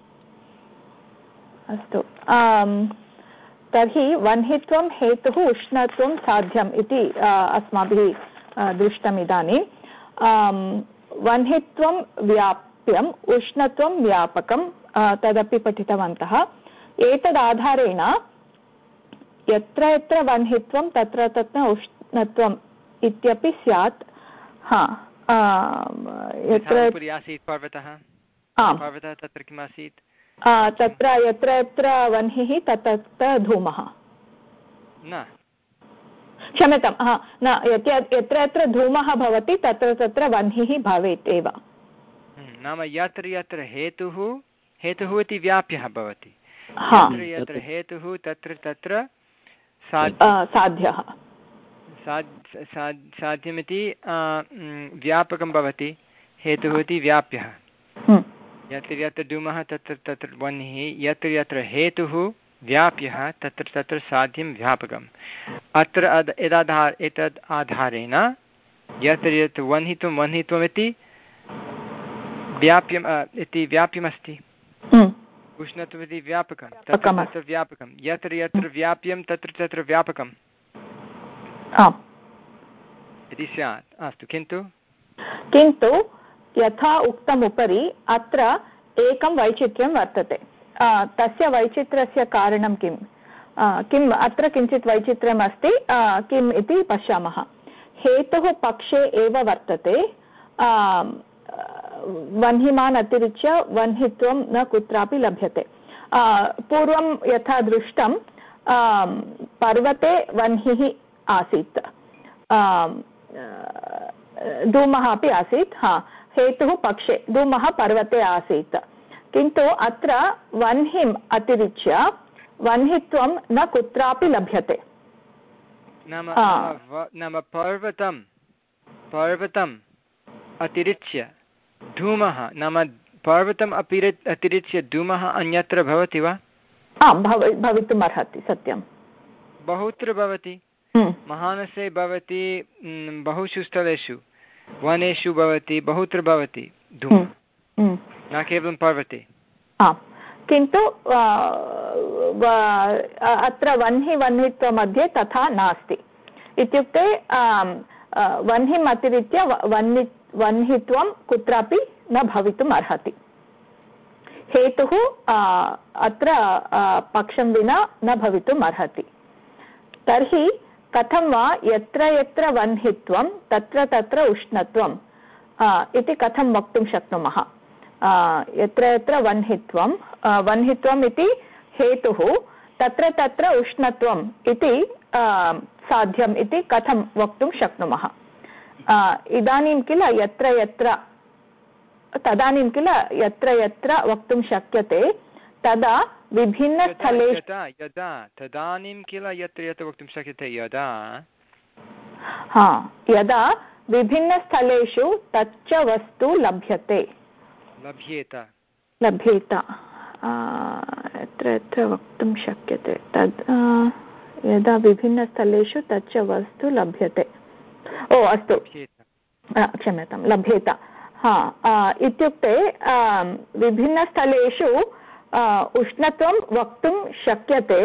अस्तु, तर्हि वह्नित्वं हेतुः उष्णत्वं साध्यम् इति अस्माभिः दृष्टम्। इदानीं वह्नित्वं व्याप्यम्, उष्णत्वं व्यापकं तदपि पठितवन्तः। एतदाधारेण यत्र यत्र वह्नित्वं तत्र तत्र उष्णत्वम् इत्यपि स्यात्। हा यत्र आसीत् पर्वतः पर्वतः तत्र किम् आसीत् तत्र यत्र यत्र वह्निः तत्र तत्र धूमः न क्षम्यतां हा न यत्र यत्र धूमः भवति तत्र तत्र वह्निः भवेत् एव। नाम यत्र यत्र हेतुः हेतुः इति व्याप्यः भवति यत्र यत्र हेतुः तत्र तत्र साध्यः साध्यमिति व्यापकं भवति हेतुः इति व्याप्यः। यत्र यत्र धूमः तत्र तत्र वह्निः यत्र यत्र हेतुः व्याप्यः तत्र तत्र साध्यं व्यापकम्। अत्र एताधार एतद् आधारेण यत्र यत्र वह्नित्वं वह्नित्वमिति व्याप्यम् इति व्याप्यमस्ति उष्णत्वमिति व्यापकं तत्र तत्र व्यापकं यत्र यत्र व्याप्यं तत्र तत्र व्यापकम् इति स्यात्। अस्तु किन्तु किन्तु यथा उक्तम् उपरि अत्र एकं वैचित्र्यं वर्तते। तस्य वैचित्र्यस्य कारणं किं किम् अत्र किञ्चित् वैचित्र्यम् अस्ति किम् इति पश्यामः। हेतुः पक्षे एव वर्तते वह्निमान् अतिरिच्य वह्नित्वं न कुत्रापि लभ्यते। पूर्वं यथा दृष्टं पर्वते वह्निः आसीत् धूमः अपि आसीत्। हा हेतुः पक्षे धूमः पर्वते आसीत् किन्तु अत्र वह्निम् अतिरिच्य वह्नित्वं न कुत्रापि लभ्यते। नाम नाम पर्वतं पर्वतम् अतिरिच्य धूमः नाम पर्वतम् अपि अतिरिच्य धूमः अन्यत्र भवति वा? आम् भवितुम् अर्हति सत्यं बहुत्र भवति महानसे भवति बहुषु स्थलेषु वनेषु भवति बहुत्र भवति धूमः न केवलं पर्वते। किन्तु अत्र वह्नि वह्नित्वमध्ये तथा नास्ति इत्युक्ते वह्निम् अतिरिच्य वह्नि वह्नित्वं कुत्रापि न भवितुम् अर्हति। हेतुः अत्र पक्षं विना न भवितुम् अर्हति। तर्हि कथं वा यत्र यत्र वह्नित्वं तत्र तत्र उष्णत्वम् इति कथं वक्तुं शक्नुमः? यत्र यत्र वह्नित्वं वह्नित्वम् इति हेतुः तत्र तत्र उष्णत्वम् इति साध्यम् इति कथं वक्तुं शक्नुमः? इदानीं किल यत्र यत्र तदानीं किल यत्र यत्र वक्तुं शक्यते तदा विभिन्नस्थलेषु यदा तदानीं किल यत्र यत्र वक्तुं शक्यते यदा हा यदा विभिन्नस्थलेषु तच्च वस्तु लभ्यते लभ्येत लभ्येत यत्र यत्र वक्तुं शक्यते तद् यदा विभिन्नस्थलेषु तच्च वस्तु लभ्यते। ओ अस्तु क्षम्यतां लभ्येत। हा इत्युक्ते विभिन्नस्थलेषु उष्णत्वं वक्तुं शक्यते।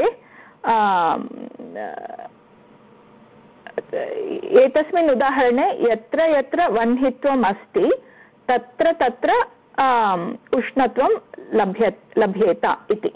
एतस्मिन् उदाहरणे यत्र यत्र वह्नित्वम् अस्ति तत्र तत्र उष्णत्वं लभ्य लभ्येत इति।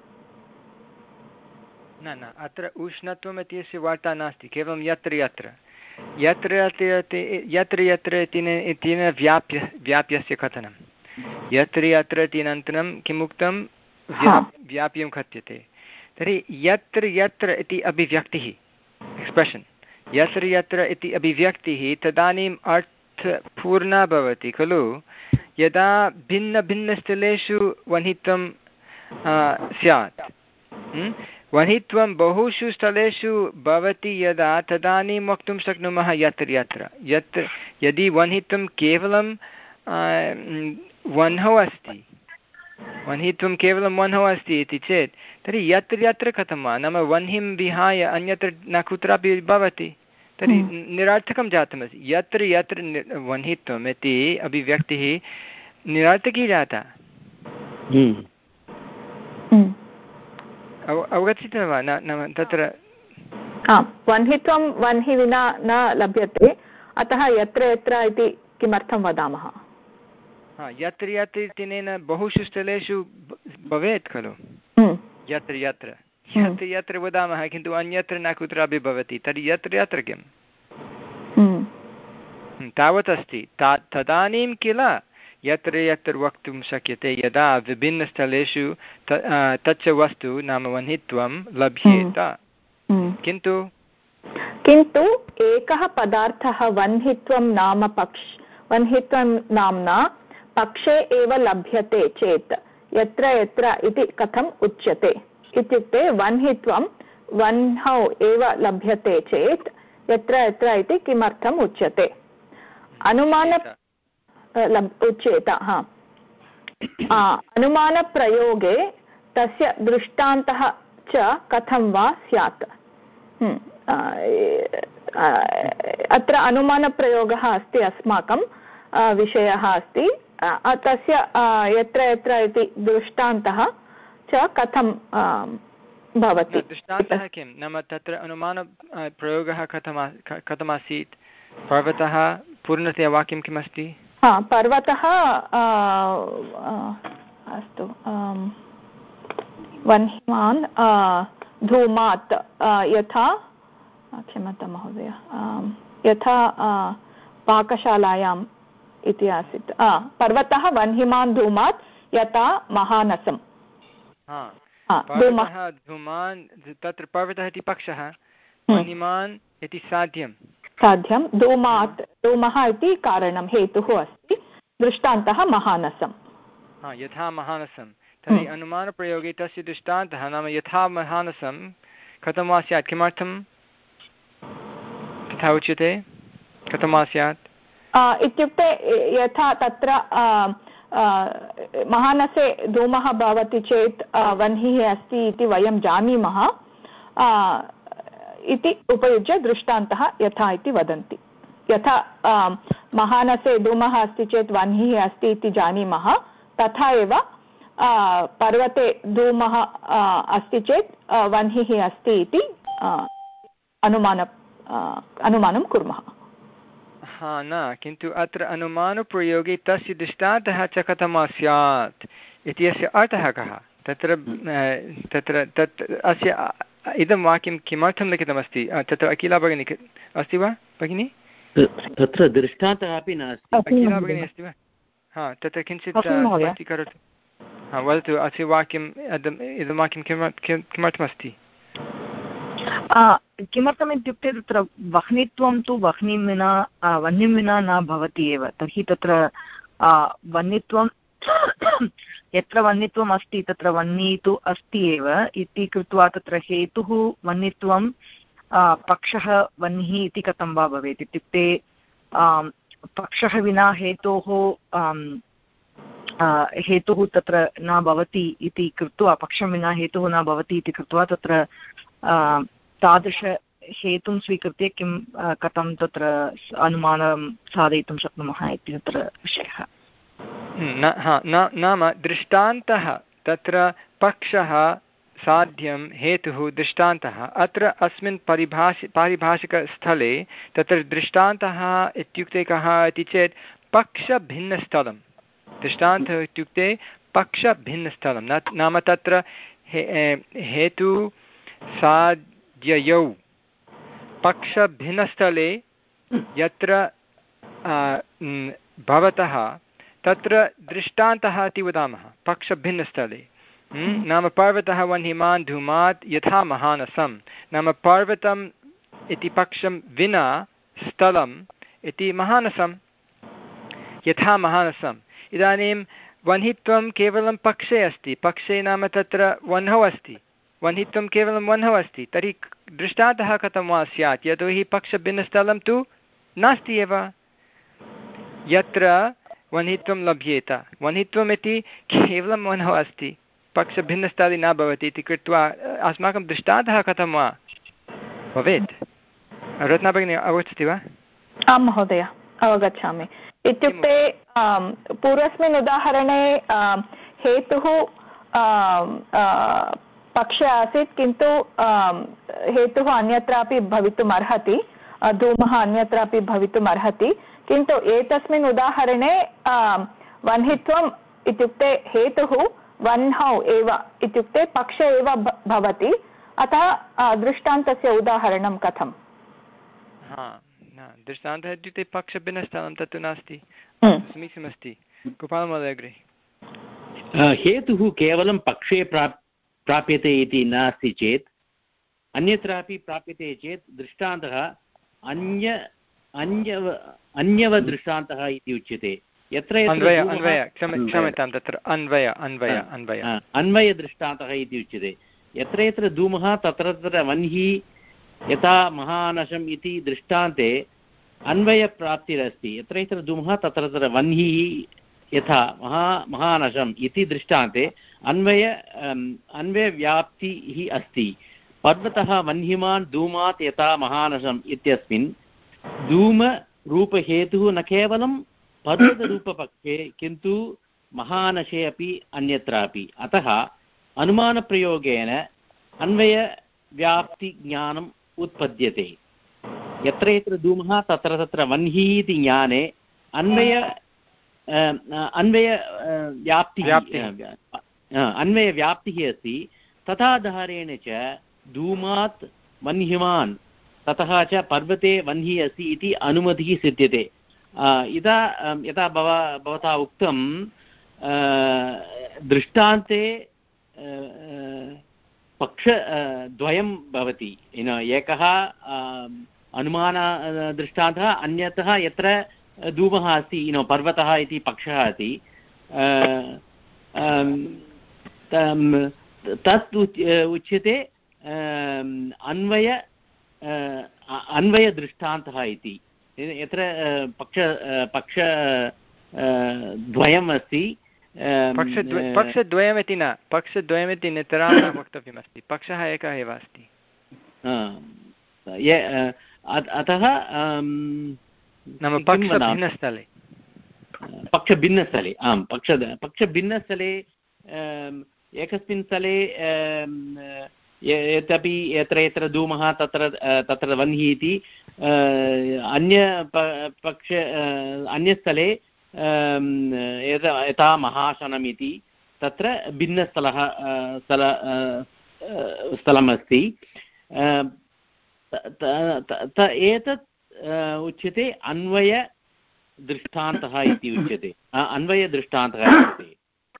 न न अत्र उष्णत्वम् इत्यस्य वार्ता नास्ति केवलं यत्र यत्र यत्र यत्र यत्र यत्र इत्यनेन व्याप्य व्याप्यस्य कथनं यत्र यत्र इत्यनन्तरं किम् उक्तं व्याप्यं कथ्यते। तर्हि यत्र यत्र इति अभिव्यक्तिः एक्स्प्रेशन् यत्र यत्र इति अभिव्यक्तिः तदानीम् अर्थपूर्णा भवति खलु यदा भिन्नभिन्नस्थलेषु वह्नित्वं स्यात्। वह्नित्वं बहुषु स्थलेषु भवति यदा तदानीं वक्तुं शक्नुमः यत्र यत्र यत्र यदि वह्नित्वं केवलं वह्नौ अस्ति वह्नित्वं केवलं वह्नौ अस्ति इति चेत् तर्हि यत्र यत्र कथं वा नाम वह्निं विहाय अन्यत्र न कुत्रापि भवति तर्हि निरर्थकं जातमस्ति। यत्र यत्र वह्नित्वम् इति अभिव्यक्तिः निरर्थकी जाता। अवगच्छति वा? नाम तत्र वह्नित्वं वह्नि विना न लभ्यते अतः यत्र यत्र इति किमर्थं वदामः? यत्र यत्र इत्यनेन बहुषु स्थलेषु भवेत् खलु यत्र यत्र यत्र यत्र वदामः किन्तु अन्यत्र न कुत्रापि भवति तर्हि यत्र यत्र किम् तावत् अस्ति ता तदानीं किल यत्र यत्र वक्तुं शक्यते यदा विभिन्नस्थलेषु तच्च वस्तु नाम वह्नित्वं लभ्येत किन्तु किन्तु एकः पदार्थः वह्नित्वं नाम पक्ष वह्नित्वं नाम्ना पक्षे एव लभ्यते चेत् यत्र यत्र इति कथम् उच्यते इत्युक्ते वह्नित्वं वह्नौ एव लभ्यते चेत् यत्र यत्र इति किमर्थम् उच्यते अनुमान उच्येत हा अनुमानप्रयोगे तस्य दृष्टान्तः च कथं वा स्यात् अत्र अनुमानप्रयोगः अस्ति अस्माकं विषयः अस्ति तस्य यत्र यत्र इति दृष्टान्तः च कथं भवति दृष्टान्तः किं नाम तत्र अनुमानप्रयोगः कथम् कथमासीत् पर्वतः पूर्णतया वाक्यं किमस्ति हा पर्वतः अस्तु वह्निमान् धूमात् यथा क्षम्यतां महोदय यथा पाकशालायाम् इति आसीत् पर्वतः वह्निमान् धूमात् यथा महानसम् धूमान् तत्र पर्वतः इति पक्षः वह्निमान् इति साध्यं साध्यं धूमात् धूमः इति कारणं हेतुः अस्ति दृष्टान्तः महानसं यथा महानसं तर्हि अनुमानप्रयोगे तस्य दृष्टान्तः नाम यथा महानसं कथं वा स्यात् किमर्थं तथा उच्यते कथं वा स्यात् इत्युक्ते यथा तत्र महानसे धूमः भवति चेत् वह्निः अस्ति इति वयं जानीमः इति उपयुज्य दृष्टान्तः यथा इति वदन्ति यथा महानसे धूमः अस्ति चेत् वह्निः अस्ति इति जानीमः तथा एव पर्वते धूमः अस्ति चेत् वह्निः अस्ति इति अनुमान अनुमानं कुर्मः हा न किन्तु अत्र अनुमानप्रयोगे तस्य दृष्टान्तः च कथं स्यात् इत्यस्य अर्थः कः तत्र तत्र तत् अस्य इदं वाक्यं किमर्थं लिखितमस्ति तत्र अखिला भगिनी अस्ति वा भगिनी तत्र दृष्टान्तः अपि नास्ति अखिला भगिनी अस्ति वा हा तत्र किञ्चित् स्पष्टीकरोतु हा वदतु अस्य वाक्यम् इदं वाक्यं किमर्थमस्ति किमर्थम् इत्युक्ते तत्र वह्नित्वं तु वह्निं विना वह्निं विना न भवति एव तर्हि तत्र वह्नित्वं यत्र वह्नित्वम् अस्ति तत्र वह्नि तु अस्ति एव इति कृत्वा तत्र हेतुः वह्नित्वं पक्षः वह्निः इति कथं वा भवेत् इत्युक्ते पक्षः विना हेतोः हेतुः तत्र न भवति इति कृत्वा पक्षं विना हेतुः न भवति इति कृत्वा तत्र तादृश हेतुं स्वीकृत्य किं कथं तत्र अनुमानं साधयितुं शक्नुमः इति तत्र विषयः नाम दृष्टान्तः तत्र पक्षः साध्यं हेतुः दृष्टान्तः अत्र अस्मिन् परिभाष पारिभाषिकस्थले तत्र दृष्टान्तः इत्युक्ते कः इति चेत् पक्षभिन्नस्थलं दृष्टान्तः इत्युक्ते पक्षभिन्नस्थलं नाम तत्र हेतु साध्ययौ पक्षभिन्नस्थले यत्र भवतः तत्र दृष्टान्तः इति वदामः पक्षभिन्नस्थले नाम पर्वतः वह्निमान् धूमात् यथा महानसं नाम पर्वतम् इति पक्षं विना स्थलम् इति महानसं यथा महानसम् इदानीं वह्नित्वं केवलं पक्षे अस्ति पक्षे नाम तत्र वह्नौ अस्ति वह्नित्वं केवलं वह्नौ अस्ति तर्हि दृष्टान्तः कथं वा स्यात् यतोहि पक्षभिन्नस्थलं तु नास्ति एव यत्र वह्नित्वं लभ्येत वह्नित्वम् इति केवलं वह्नौ अस्ति पक्षभिन्नस्थले न भवति इति कृत्वा अस्माकं दृष्टान्तः कथं वा भवेत् रत्ना भगिनी अवगच्छति वा आं महोदय अवगच्छामि इत्युक्ते पूर्वस्मिन् उदाहरणे हेतुः पक्षे आसीत् किन्तु हेतुः अन्यत्रापि भवितुम् अर्हति धूमः अन्यत्रापि भवितुम् अर्हति किन्तु एतस्मिन् उदाहरणे वह्नित्वम् इत्युक्ते हेतुः वह्नौ एव इत्युक्ते पक्षे एव भवति अतः दृष्टान्तस्य उदाहरणं कथम् न दृष्टान्तः इत्युक्ते पक्षभिन्नस्थलं तत्तु नास्ति समीचीनमस्ति गोपालमहोदय अग्रे हेतुः केवलं पक्षे प्राप् प्राप्यते इति नास्ति चेत् अन्यत्रापि प्राप्यते चेत् दृष्टान्तः अन्य अन्यव अन्यवदृष्टान्तः इति उच्यते यत्र अन्वय अन्वय क्षम्यतां तत्र अन्वय अन्वय अन्वय अन्वयदृष्टान्तः इति उच्यते यत्र यत्र धूमः तत्र तत्र वह्निः यथा महानशम् इति दृष्टान्ते अन्वयप्राप्तिरस्ति यत्र यत्र धूमः तत्र तत्र वह्निः यथा महा महानशम् इति दृष्टान्ते अन्वय अन्वयव्याप्तिः अस्ति पर्वतः वह्निमान् धूमात् यथा महानशम् इत्यस्मिन् धूमरूपहेतुः न केवलं पर्वतरूपपक्षे किन्तु महानशे अपि अन्यत्रापि अतः अनुमानप्रयोगेन अन्वयव्याप्तिज्ञानम् उत्पद्यते यत्र यत्र धूमः तत्र तत्र वह्निः इति ज्ञाने अन्वय अन्वय व्याप्तिः अन्वयव्याप्तिः अस्ति तथाधारेण च धूमात् वह्निमान् ततः च पर्वते वह्निः अस्ति इति अनुमतिः सिद्ध्यते यदा यथा भव भवता उक्तं दृष्टान्ते पक्ष द्वयं भवति एकः अनुमानदृष्टान्तः अन्यतः यत्र धूमः अस्ति इनो पर्वतः इति पक्षः अस्ति तत् उच्यते अन्वय अन्वयदृष्टान्तः इति यत्र पक्ष पक्ष द्वयम् अस्ति पक्षद्वय पक्षद्वयमिति न पक्षद्वयमिति नितरां न वक्तव्यमस्ति पक्षः एकः एव अस्ति अतः नाम पक्षभिन्नस्थले पक्षभिन्नस्थले आम् पक्ष पक्षभिन्नस्थले एकस्मिन् स्थले यतपि यत्र यत्र धूमः तत्र तत्र वह्निः इति अन्य पक्ष अन्यस्थले यथा महाशनम् इति तत्र भिन्नस्थलः स्थल स्थलमस्ति एतत् उच्यते अन्वयदृष्टान्तः इति उच्यते अन्वयदृष्टान्तः इति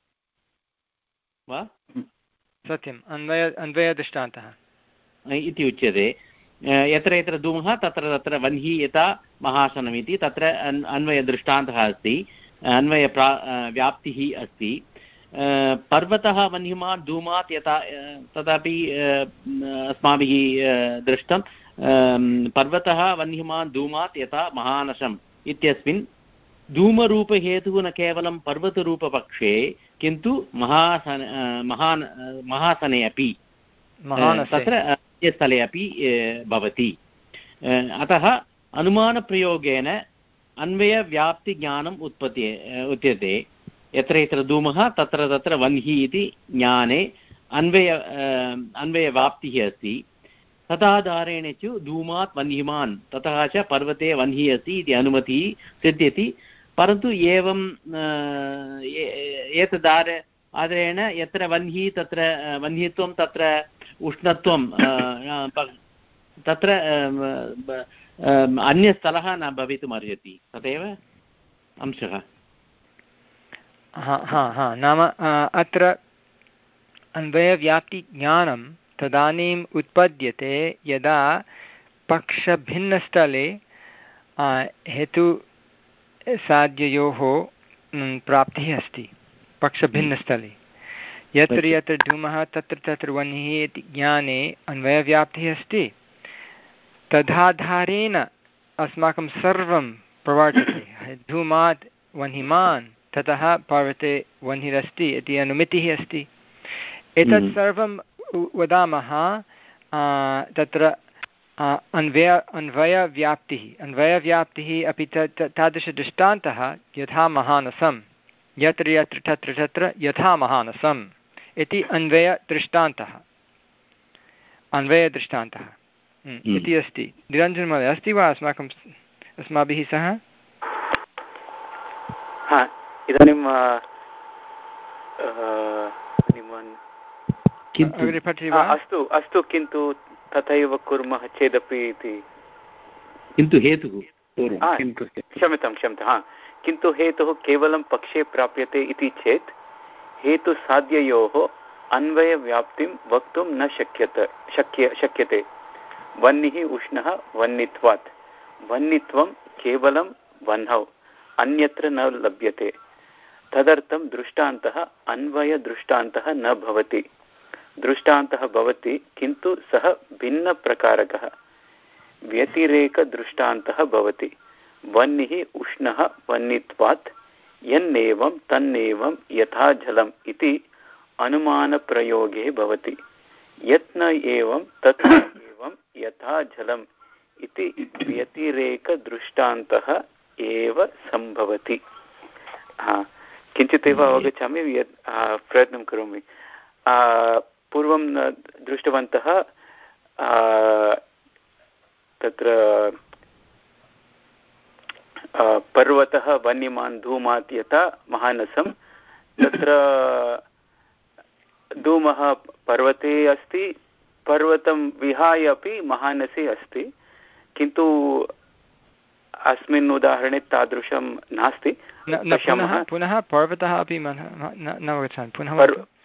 वा सत्यम् अन्वय अन्वयदृष्टान्तः इति उच्यते यत्र यत्र धूमः तत्र तत्र वह्निः यथा महाशनम् इति तत्र अन्वयदृष्टान्तः अस्ति अन्वयप्रा व्याप्तिः अस्ति पर्वतः वह्निमान् धूमात् यथा तथापि अस्माभिः दृष्टं पर्वतः वह्निमान् धूमात् यथा महानशम् इत्यस्मिन् धूमरूपहेतुः न केवलं पर्वतरूपपक्षे किन्तु महासन महान् महासने अपि तत्र अन्यस्थले अपि भवति अतः अनुमानप्रयोगेन अन्वयव्याप्तिज्ञानम् उत्पद्ये उच्यते यत्र यत्र धूमः तत्र तत्र वह्निः इति ज्ञाने अन्वय अन्वयव्याप्तिः अस्ति तथाधारेण च धूमात् वह्निमान् ततः च पर्वते वह्निः अस्ति इति अनुमतिः सिद्ध्यति परन्तु एवं एतदार आधारेण यत्र वह्निः तत्र वह्नित्वं तत्र उष्णत्वं तत्र अन्यस्थलः न भवितुम् अर्हति तदेव अंशः हा हा हा नाम अत्र अन्वयव्याप्तिज्ञानं तदानीम् उत्पद्यते यदा पक्षभिन्नस्थले हेतु साध्ययोः प्राप्तिः अस्ति पक्षभिन्नस्थले यत्र यत्र धूमः तत्र तत्र वह्निः इति ज्ञाने अन्वयव्याप्तिः अस्ति तदाधारेण अस्माकं सर्वं प्रवर्तते धूमात् वह्निमान् ततः पर्वते वह्निरस्ति इति अनुमितिः अस्ति एतत् सर्वं वदामः तत्र अन्वय अन्वयव्याप्तिः अन्वयव्याप्तिः अपि तादृशदृष्टान्तः यथा महानसं यत्र यत्र तत्र तत्र यथा महानसम् इति अन्वयदृष्टान्तः अन्वयदृष्टान्तः इति अस्ति निरञ्जनमहोदय अस्ति वा अस्माकं अस्माभिः सह इदानीं अस्तु अस्तु किन्तु तथैव कुर्मः चेदपि इति किन्तु हेतुः क्षम्यतां क्षम्यतां हा किन्तु हेतुः केवलं पक्षे प्राप्यते इति चेत् हेतुसाध्ययोः अन्वयव्याप्तिं वक्तुं न शक्यते शक्य शक्यते वह्निः उष्णः वह्नित्वात् वह्नित्वं केवलं वह्नौ अन्यत्र न लभ्यते तदर्थं दृष्टान्तः अन्वयदृष्टान्तः न भवति दृष्टान्तः भवति किन्तु सः भिन्नप्रकारकः व्यतिरेकदृष्टान्तः भवति वह्निः उष्णः वह्नित्वात् यन्नेवं तन्नेवं यथा जलम् इति अनुमानप्रयोगे भवति यत् न एवं तत् एवं यथा जलम् इति व्यतिरेकदृष्टान्तः एव सम्भवति। हा किञ्चित् एव अवगच्छामि यत् प्रयत्नं करोमि। पूर्वं दृष्टवन्तः तत्र पर्वतः वन्यमान् धूमात् यथा महानसं तत्र धूमः पर्वते अस्ति पर्वतं विहाय अपि महानसे अस्ति किन्तु अस्मिन् उदाहरणे तादृशं नास्ति। पुनः पर्वतः अपि न अवगच्छामि पुनः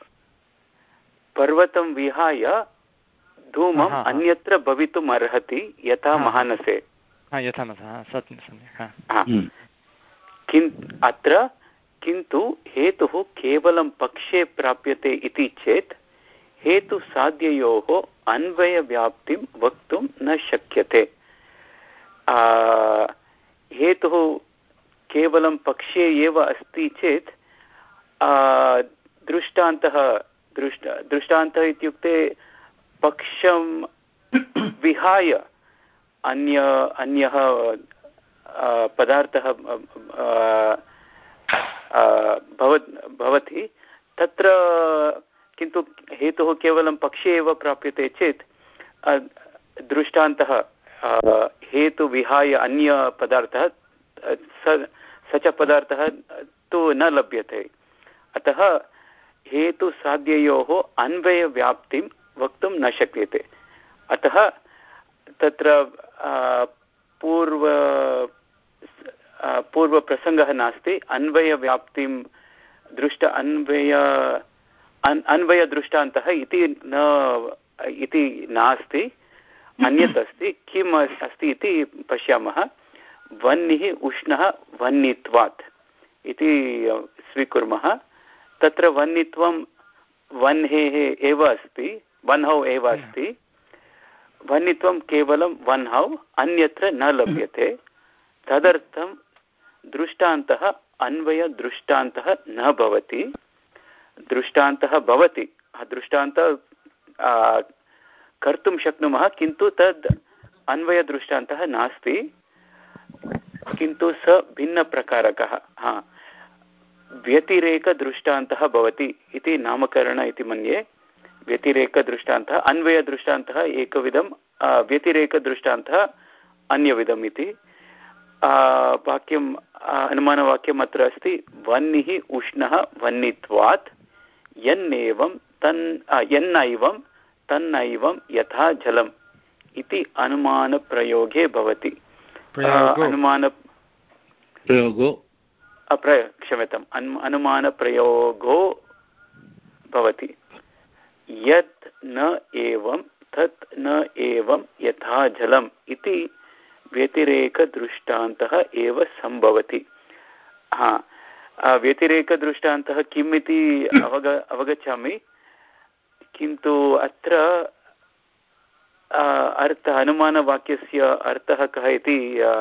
पर्वतं विहाय धूमम् अन्यत्र भवितुम् अर्हति यथा महानसे किन्तु अत्र किन्तु हेतुः केवलं पक्षे प्राप्यते इति चेत् हेतुसाध्ययोः अन्वयव्याप्तिं वक्तुं न शक्यते। हेतुः केवलं पक्षे एव अस्ति चेत् दृष्टान्तः दृष्ट दृष्टान्तः इत्युक्ते पक्षं विहाय अन्य अन्यः पदार्थः भवति तत्र किन्तु हेतुः केवलं पक्षे एव प्राप्यते चेत् दृष्टान्तः हेतु विहाय अन्य पदार्थः स स च पदार्थः तु न लभ्यते। अतः हेतुसाध्ययोः अन्वयव्याप्तिं वक्तुं न शक्यते। अतः तत्र पूर्व पूर्वप्रसङ्गः नास्ति अन्वयव्याप्तिं दृष्ट अन्वय अन्वयदृष्टान्तः इति न इति नास्ति अन्यत् अस्ति। किम् अस्ति इति पश्यामः। वह्निः उष्णः वह्नित्वात् इति स्वीकुर्मः। तत्र वह्नित्वं वह्नेः एव अस्ति वह्नौ एव अस्ति। वह्नित्वं केवलं वह्नौ अन्यत्र न लभ्यते तदर्थं दृष्टान्तः अन्वयदृष्टान्तः न भवति। दृष्टान्तः भवति दृष्टान्तः कर्तुं शक्नुमः किन्तु तद् अन्वयदृष्टान्तः नास्ति किन्तु स भिन्नप्रकारकः। हा व्यतिरेकदृष्टान्तः भवति इति नामकरण इति मन्ये। व्यतिरेकदृष्टान्तः अन्वयदृष्टान्तः एकविधं व्यतिरेकदृष्टान्तः अन्यविधम् इति वाक्यम् अनुमानवाक्यम् अत्र अस्ति वह्निः उष्णः वह्नित्वात् यन्नेवं तन् यन्नैवं तन्नैवं यथा जलम् इति अनुमानप्रयोगे भवति। अनुमान प्रयोगो क्षम्यताम् अनुमानप्रयोगो भवति। यत् न एवं तत् न एवं यथा जलम् इति व्यतिरेकदृष्टान्तः एव सम्भवति। हा व्यतिरेकदृष्टान्तः किम् इति अवग अवगच्छामि किन्तु अत्र अर्थ अनुमानवाक्यस्य अर्थः कः इति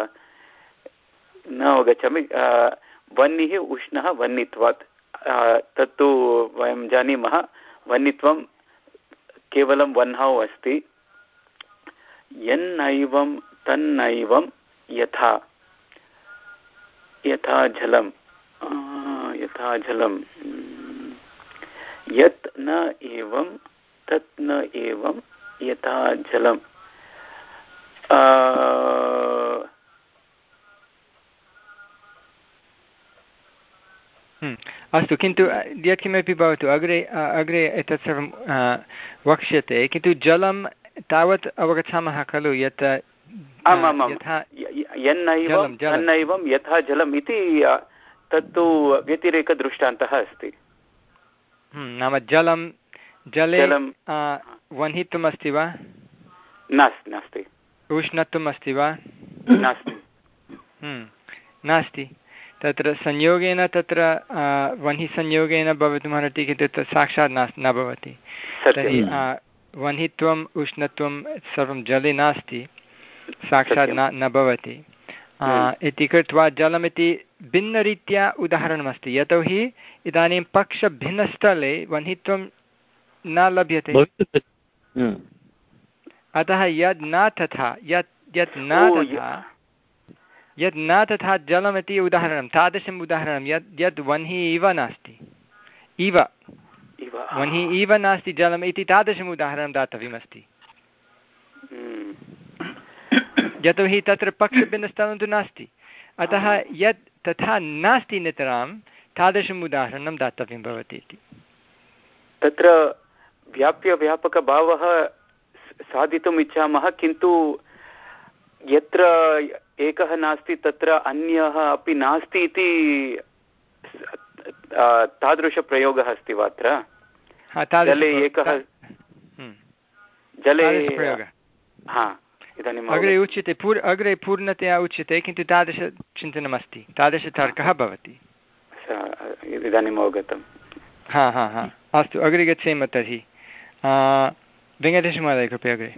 न अवगच्छामि। वह्निः उष्णः वह्नित्वात् तत्तु वयं जानीमः वह्नित्वं केवलं वह्नौ अस्ति। यन्नैवं तन्नैवं यथा यथा जलं यथा जलं यत् न एवं तत् न एवं यथा जलम्। अस्तु किन्तु यत्किमपि भवतु अग्रे अग्रे एतत् सर्वं वक्ष्यते किन्तु जलं तावत् अवगच्छामः खलु यत् यथा यन्नैवं यथा जलम् इति तत्तु व्यतिरेकदृष्टान्तः अस्ति। नाम जलं जले वह्नित्वम् अस्ति वा? नास्ति नास्ति। उष्णत्वम् अस्ति वा? नास्ति नास्ति। तत्र संयोगेन तत्र वह्निसंयोगेन भवितुमर्हति किन्तु तत् साक्षात् नास्ति न भवति। तर्हि वह्नित्वम् उष्णत्वं सर्वं जले नास्ति, साक्षात् न न भवति इति कृत्वा जलमिति भिन्नरीत्या उदाहरणमस्ति। यतोहि इदानीं पक्षभिन्नस्थले वह्नित्वं न लभ्यते, अतः यद् न तथा यत् यत् न तथा यद् न तथा जलमिति उदाहरणं, तादृशम् उदाहरणं यद् यद् वह्निः इव नास्ति, इव वह्निः इव नास्ति जलम् इति तादृशम् उदाहरणं दातव्यमस्ति। यतोहि तत्र पक्षभिन्नस्थलं तु नास्ति, अतः यत् तथा नास्ति नितरां तादृशम् उदाहरणं दातव्यं भवति इति। तत्र व्याप्यव्यापकभावः साधितुम् इच्छामः, किन्तु यत्र एकः नास्ति तत्र अन्यः अपि नास्ति इति तादृशप्रयोगः अस्ति वा अत्र? जले एकः जले हा इदानीम् अग्रे उच्यते पूर् अग्रे पूर्णतया उच्यते, किन्तु तादृशचिन्तनमस्ति, तादृशतर्कः भवति। इदानीम् अवगतं। हा हा हा अस्तु, अग्रे गच्छेम तर्हि। वेङ्कटेशमहोदय कृपया अग्रे।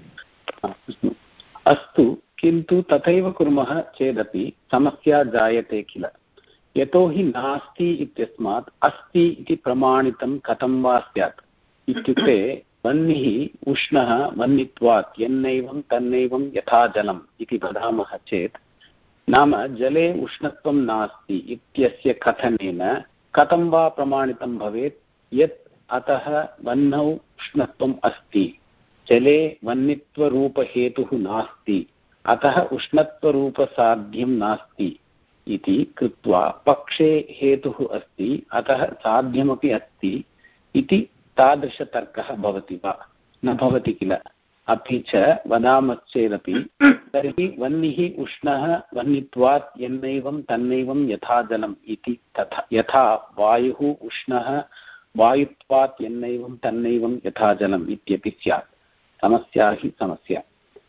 अस्तु, किन्तु तथैव कुर्मः चेदपि समस्या जायते किल। यतोहि नास्ति इत्यस्मात् अस्ति इति प्रमाणितं कथं वा स्यात् इत्युक्ते वह्निः उष्णः वह्नित्वात् यन्नैवं तन्नैवं यथा जलम् इति वदामः चेत्, नाम जले उष्णत्वं नास्ति इत्यस्य कथनेन कथं वा प्रमाणितं भवेत् यत् अतः वह्नौ उष्णत्वम् अस्ति, जले वह्नित्वरूपहेतुः नास्ति, अतः उष्णत्वरूपसाध्यं नास्ति इति कृत्वा पक्षे हेतुः अस्ति, अतः साध्यमपि अस्ति इति तादृशतर्कः भवति वा? न भवति किल। अपि च वदामश्चेदपि तर्हि वह्निः उष्णः वह्नित्वात् यन्नैवं तन्नैवं यथा जलम् इति तथा यथा वायुः उष्णः वायुत्वात् यन्नैवं तन्नैवं यथा जलम् इत्यपि स्यात्। समस्या हि समस्या।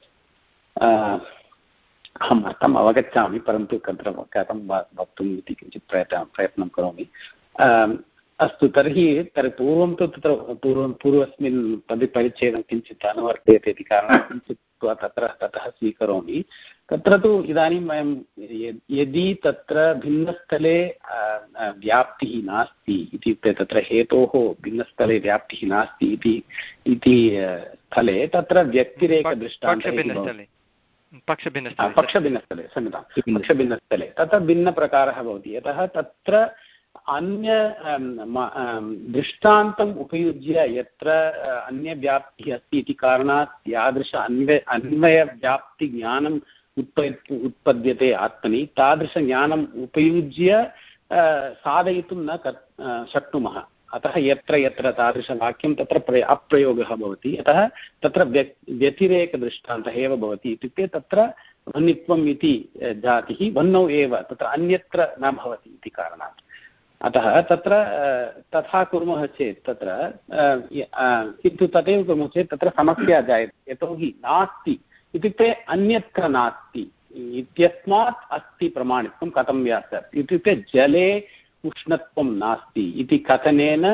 अहम् अर्थम् अवगच्छामि, परन्तु कत्र कथं वक्तुम् इति किञ्चित् प्रयत्नं प्रयत्नं करोमि। अस्तु, तर्हि तर्हि पूर्वं तु तत्र पूर्वं पूर्वस्मिन् पदे परिच्छेदं किञ्चित् अनुवर्तयते इति कारणात् किञ्चित् तत्र ततः स्वीकरोमि। तत्र तु इदानीं वयं यदि तत्र भिन्नस्थले व्याप्तिः नास्ति इत्युक्ते तत्र हेतोः भिन्नस्थले व्याप्तिः नास्ति इति स्थले तत्र व्यक्तिरेकदृष्टान्तः पक्षभिन्नस्थले क्षम्यतां पक्षभिन्नस्थले तत्र भिन्नप्रकारः भवति। यतः तत्र अन्य दृष्टान्तम् उपयुज्य यत्र अन्यव्याप्तिः अस्ति इति कारणात् यादृश अन्वय अन्वयव्याप्तिज्ञानम् उत्प उत्पद्यते आत्मनि, तादृशज्ञानम् उपयुज्य साधयितुं न शक्नुमः। अतः यत्र यत्र तादृशवाक्यं तत्र प्र अप्रयोगः भवति। अतः तत्र व्य व्यतिरेकदृष्टान्तः एव भवति, इत्युक्ते तत्र वह्नित्वम् इति जातिः वह्नौ एव, तत्र अन्यत्र न भवति इति कारणात्। अतः तत्र तथा कुर्मः चेत् तत्र किन्तु तथैव कुर्मः चेत् तत्र समस्या जायते। यतोहि नास्ति इत्युक्ते अन्यत्र नास्ति इत्यस्मात् अस्ति प्रमाणित्वं कथं व्यास्यात् इत्युक्ते जले उष्णत्वं नास्ति इति कथनेन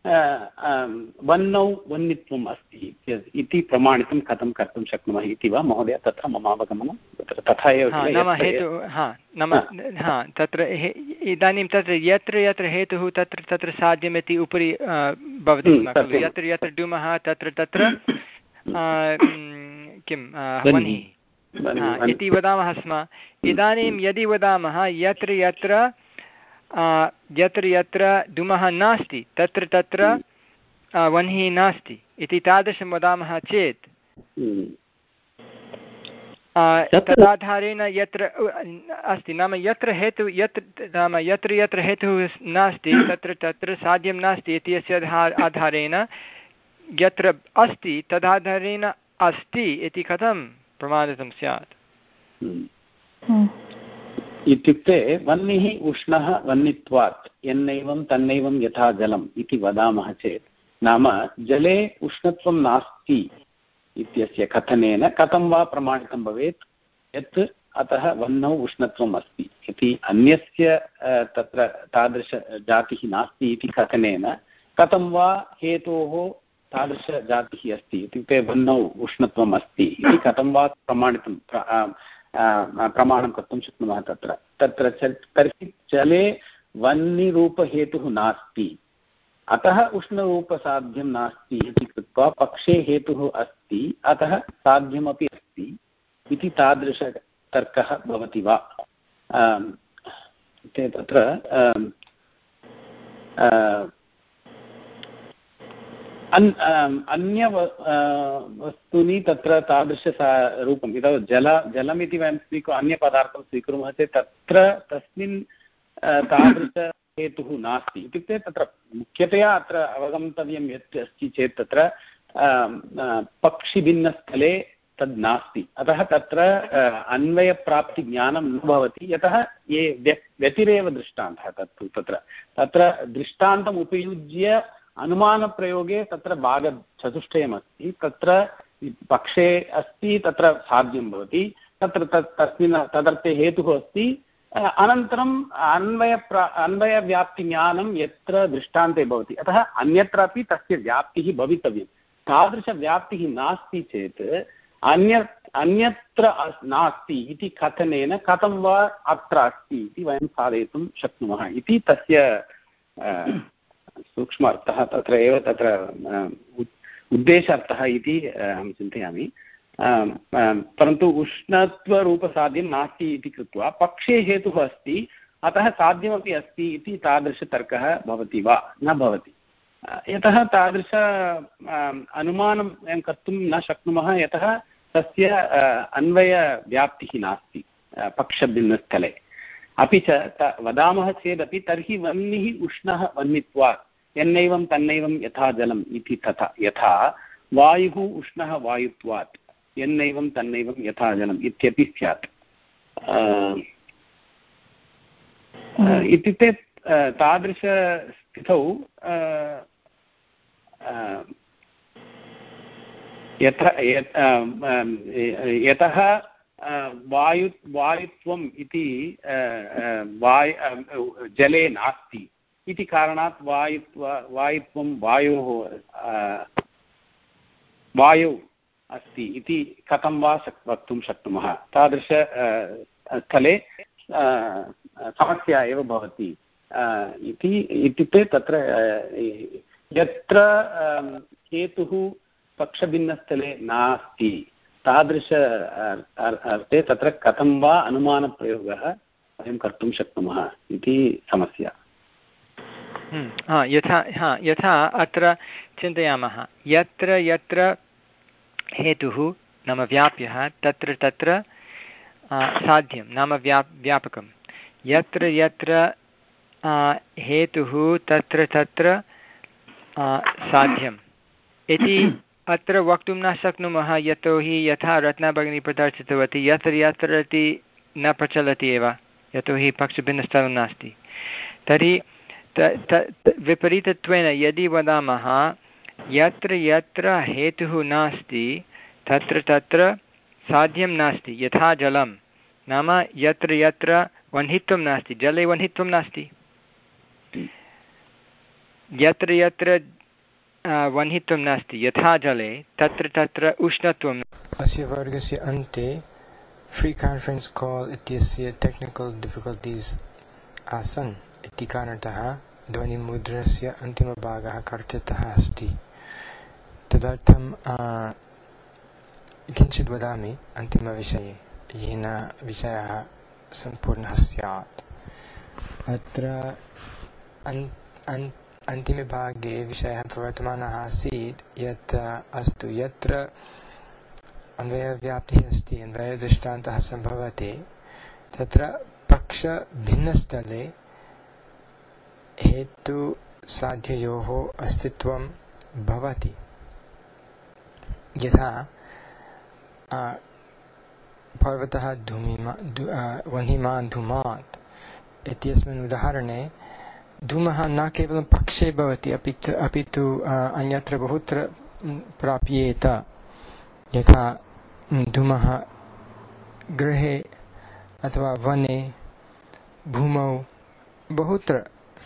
वह्नौ वह्नित्वम् अस्ति इति प्रमाणितं कथं कर्तुं शक्नुमः इति वा महोदय? तत्र मम अवगमनं तथा एव। नाम हेतु हा नाम हा तत्र इदानीं तत्र यत्र यत्र हेतुः तत्र तत्र साध्यमिति उपरि भवति स्म खलु। यत्र यत्र डुमः तत्र तत्र किं वह्निः इति वदामः स्म। इदानीं यदि वदामः यत्र यत्र यत्र यत्र धूमः नास्ति तत्र तत्र वह्निः नास्ति इति तादृशं वदामः चेत् तदाधारेण यत्र अस्ति नाम यत्र हेतु यत्र नाम यत्र यत्र हेतुः नास्ति तत्र तत्र साध्यं नास्ति इत्यस्य आधारेण यत्र अस्ति तदाधारेण अस्ति इति कथं प्रमादितं स्यात्। इत्युक्ते वह्निः उष्णः वह्नित्वात् यन्नैवं तन्नैवं यथा जलम् इति वदामः चेत् नाम जले उष्णत्वं नास्ति इत्यस्य कथनेन कथं वा प्रमाणितं भवेत् यत् अतः वह्नौ उष्णत्वम् अस्ति इति अन्यस्य तत्र तादृशजातिः नास्ति इति कथनेन कथं वा हेतोः तादृशजातिः अस्ति इत्युक्ते वह्नौ उष्णत्वम् अस्ति इति कथं वा प्रमाणितं प्रमाणं कर्तुं शक्नुमः तत्र तत्र तर्हि जले वह्निरूपहेतुः नास्ति अतः उष्णरूपसाध्यं नास्ति इति कृत्वा पक्षे हेतुः अस्ति अतः साध्यमपि अस्ति इति तादृशतर्कः भवति वा ते तत्र अन् अन्य वस्तूनि तत्र तादृशरूपम् इदं जल जलमिति वयं स्वीकुर्मः अन्यपदार्थं स्वीकुर्मः चेत् तत्र तस्मिन् तादृशहेतुः नास्ति इत्युक्ते तत्र मुख्यतया अत्र अवगन्तव्यं यत् अस्ति चेत् तत्र पक्षिभिन्नस्थले तद् नास्ति अतः तत्र अन्वयप्राप्तिज्ञानं न भवति यतः ये व्यतिरेव दृष्टान्तः तत्तु तत्र तत्र दृष्टान्तम् उपयुज्य अनुमानप्रयोगे तत्र भागचतुष्टयमस्ति तत्र पक्षे अस्ति तत्र साध्यं भवति तत्र तत् तस्मिन् तदर्थे हेतुः अस्ति अनन्तरम् अन्वयप्रा अन्वयव्याप्तिज्ञानं यत्र दृष्टान्ते भवति अतः अन्यत्रापि तस्य व्याप्तिः भवितव्यं तादृशव्याप्तिः नास्ति चेत् अन्य अन्यत्र नास्ति इति कथनेन कथं वा अत्र अस्ति इति वयं साधयितुं शक्नुमः इति तस्य सूक्ष्मार्थः तत्र एव तत्र उद्देशार्थः इति अहं चिन्तयामि परन्तु उष्णत्वरूपसाध्यं नास्ति इति कृत्वा पक्षे हेतुः अस्ति अतः साध्यमपि अस्ति इति तादृशतर्कः भवति वा न भवति यतः तादृश अनुमानं वयं कर्तुं न शक्नुमः यतः तस्य अन्वयव्याप्तिः नास्ति पक्षभिन्नस्थले अपि च वदामः चेदपि तर्हि वह्निः उष्णः वह्नित्वात् यन्नैवं तन्नैवं यथा जलम् इति तथा यथा वायुः उष्णः वायुत्वात् यन्नैवं तन्नैवं यथा जलम् इत्यपि स्यात् इत्युक्ते तादृशस्थितौ यतः वायु वायुत्वम् इति वायु जले नास्ति इति कारणात् वायुत्व वायुत्वं वायोः वायौ अस्ति इति कथं वा वक्तुं शक्नुमः तादृश स्थले समस्या एव भवति इति इत्युक्ते तत्र यत्र हेतुः पक्षभिन्नस्थले नास्ति तादृश अर्थे तत्र कथं वा अनुमानप्रयोगः वयं कर्तुं शक्नुमः इति समस्या हा यथा हा यथा अत्र चिन्तयामः यत्र यत्र हेतुः नाम व्याप्यः तत्र तत्र साध्यं नाम व्या व्यापकं यत्र यत्र हेतुः तत्र तत्र साध्यम् इति अत्र वक्तुं न शक्नुमः यतोहि यथा रत्ना भगिनी प्रदर्शितवती यत्र यत्र इति न प्रचलति एव यतोहि पक्षभिन्नस्थलं नास्ति तर्हि विपरीतत्वेन यदि वदामः यत्र यत्र हेतुः नास्ति तत्र तत्र साध्यं नास्ति यथा जलं नाम यत्र यत्र वह्नित्वं नास्ति जले वह्नित्वं नास्ति यत्र यत्र वह्नित्वं नास्ति यथा जले तत्र तत्र उष्णत्वम् अस्य वर्गस्य अन्ते फ्री कान्फरेन्स् काल् इत्यस्य टेक्निकल् डिफिकल्टीस् आसन् इति कारणतः ध्वनिमुद्रस्य अन्तिमभागः कर्तितः अस्ति तदर्थं किञ्चित् वदामि अन्तिमविषये येन विषयः सम्पूर्णः स्यात् अत्र अन् अन् अन्तिमे भागे विषयः प्रवर्तमानः आसीत् यत् अस्तु यत्र अन्वयव्याप्तिः अस्ति अन्वयदृष्टान्तः सम्भवति तत्र पक्षभिन्नस्थले हेतुसाध्ययोः अस्तित्वं भवति यथा पर्वतः धूमिमा वह्निमान् धूमात् इत्यस्मिन् उदाहरणे धूमः न केवलं पक्षे भवति अपि अपि तु अन्यत्र बहुत्र प्राप्येत। यथा धूमः गृहे अथवा वने भूमौ बहुत्र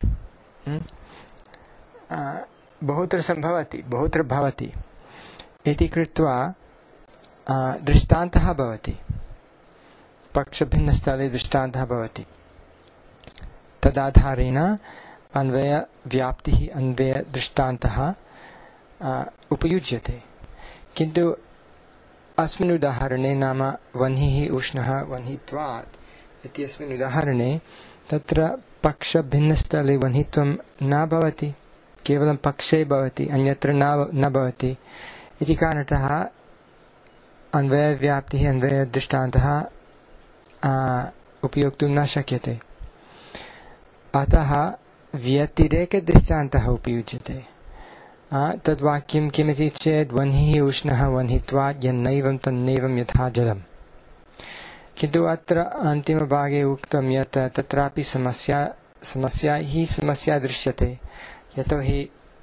बहुत्र सम्भवति बहुत्र भवति इति कृत्वा दृष्टान्तः भवति। पक्षभिन्नस्थले दृष्टान्तः भवति। तदाधारेण अन्वयव्याप्तिः अन्वयदृष्टान्तः उपयुज्यते। किन्तु अस्मिन् उदाहरणे नाम वह्निः उष्णः वह्नित्वात् इत्यस्मिन् उदाहरणे तत्र पक्षभिन्नस्थले वह्नित्वं न भवति, केवलं पक्षे भवति, अन्यत्र न न भवति इति कारणतः अन्वयव्याप्तिः अन्वयदृष्टान्तः उपयोक्तुं न शक्यते। अतः व्यतिरेकदृष्टान्तः उपयुज्यते। तद्वाक्यं किमिति चेत् वह्निः उष्णः वह्नित्वात् यन्नैवं तन्नैवं यथा जलम्। किन्तु अत्र अन्तिमभागे उक्तं यत् तत्रापि समस्या समस्या ही समस्या दृश्यते। यतोहि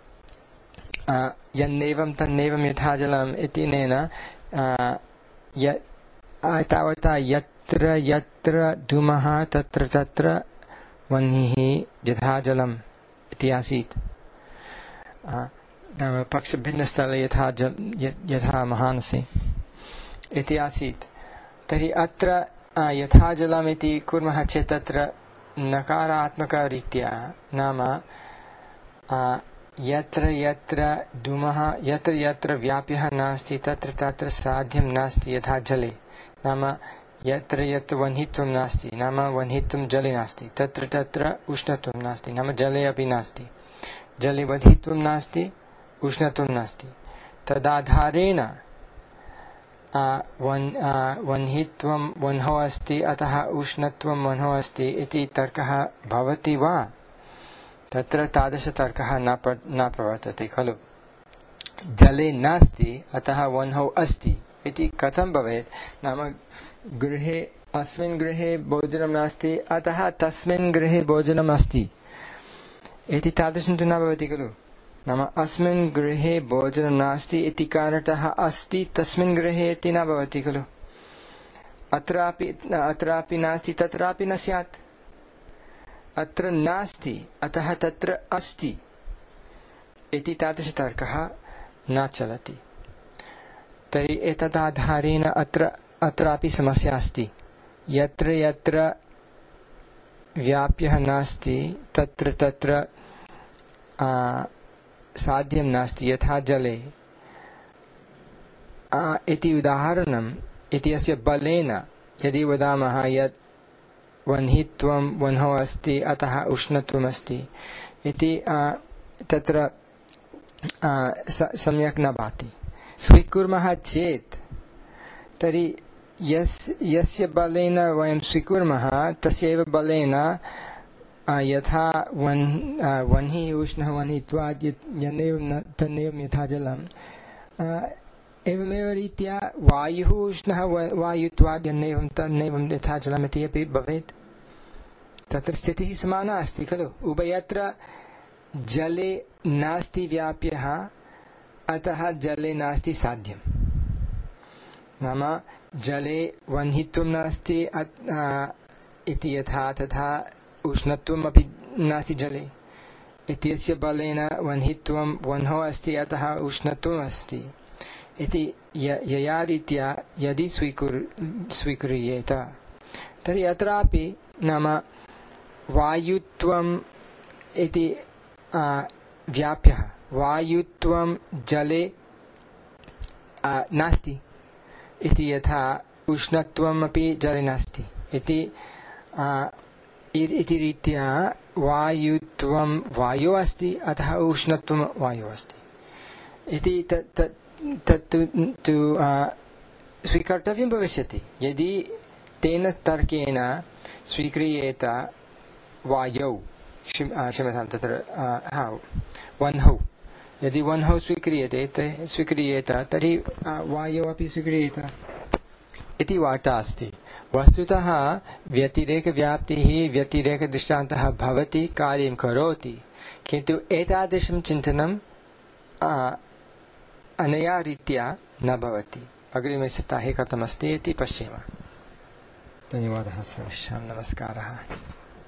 यन्नैवं तन्नैवं यथा जलम् इत्यनेन तावता यत्र यत्र धूमः तत्र तत्र वह्निः यथा जलम् इति आसीत्। नाम पक्षभिन्नस्थले यथा जल यथा महानसे इति आसीत्। तर्हि अत्र यथा जलम् इति कुर्मः चेत् तत्र नकारात्मकरीत्या नाम यत्र यत्र धूमः यत्र यत्र व्याप्यः नास्ति तत्र तत्र साध्यं नास्ति यथा जले। नाम यत्र यत्र वह्नित्वं नास्ति नाम वह्नित्वं जले नास्ति, तत्र तत्र उष्णत्वं नास्ति नाम जले अपि नास्ति। जले वह्नित्वं नास्ति, उष्णत्वं नास्ति। तदाधारेण वह्नित्वं वह्नौ अस्ति अतः उष्णत्वं वह्नौ अस्ति इति तर्कः भवति वा? तत्र तादृशतर्कः न प्र न प्रवर्तते खलु। जले नास्ति अतः वह्नौ अस्ति इति कथं भवेत्? नाम गृहे अस्मिन् गृहे भोजनं नास्ति अतः तस्मिन् गृहे भोजनम् अस्ति इति तादृशं तु न भवति खलु। नाम अस्मिन् गृहे भोजनं नास्ति इति कारणतः अस्ति तस्मिन् गृहे इति न भवति खलु। अत्रापि अत्रापि नास्ति तत्रापि न स्यात्। अत्र नास्ति अतः तत्र अस्ति इति तादृशतर्कः न चलति। तर्हि एतदाधारेण अत्र अत्रापि समस्या अस्ति। यत्र यत्र व्याप्यः नास्ति तत्र तत्र साध्यं नास्ति यथा जले इति उदाहरणम् इति अस्य बलेन यदि वदामः यत् वह्नित्वं वह्नौ अस्ति अतः उष्णत्वम् अस्ति इति तत्र सम्यक् न भाति। स्वीकुर्मः चेत् तर्हि यस् यस्य बलेन वयं स्वीकुर्मः तस्यैव बलेन यथा वन् वह्निः उष्णः वह्नित्वात् यन्नैवं तन्नैवं यथा जलम् एवमेव रीत्या वायुः उष्णः वायुत्वात् यन्नैवं तन्नैवं यथा जलम् इति अपि भवेत्। तत्र स्थितिः समाना अस्ति खलु। उभयत्र जले नास्ति व्याप्यः अतः जले नास्ति साध्यम्। नाम जले वह्नित्वं नास्ति इति यथा तथा उष्णत्वम् अपि नास्ति जले इत्यस्य बलेन वह्नित्वं वह्नौ अस्ति अतः उष्णत्वम् अस्ति इति यया रीत्या यदि स्वीकुर् स्वीक्रियेत तर्हि अत्रापि नाम वायुत्वम् इति व्याप्यः वायुत्वं जले नास्ति इति यथा उष्णत्वम् अपि जले नास्ति इति इति रीत्या वायुत्वं वायौ अस्ति अतः उष्णत्वं वायौ अस्ति इति तत् तु स्वीकर्तव्यं भविष्यति। यदि तेन तर्केण स्वीक्रियेत वायौ क्षम्यतां तत्र हा वह्नौ यदि वह्नौ स्वीक्रियते स्वीक्रियेत तर्हि वायौ अपि स्वीक्रियेत इति वार्ता अस्ति। वस्तुतः व्यतिरेकव्याप्तिः व्यतिरेकदृष्टान्तः भवति, कार्यं करोति, किन्तु एतादृशं चिन्तनं अनया रीत्या न भवति। अग्रिमे सप्ताहे कथमस्ति इति पश्येम। धन्यवादः सर्वेषां, नमस्कारः।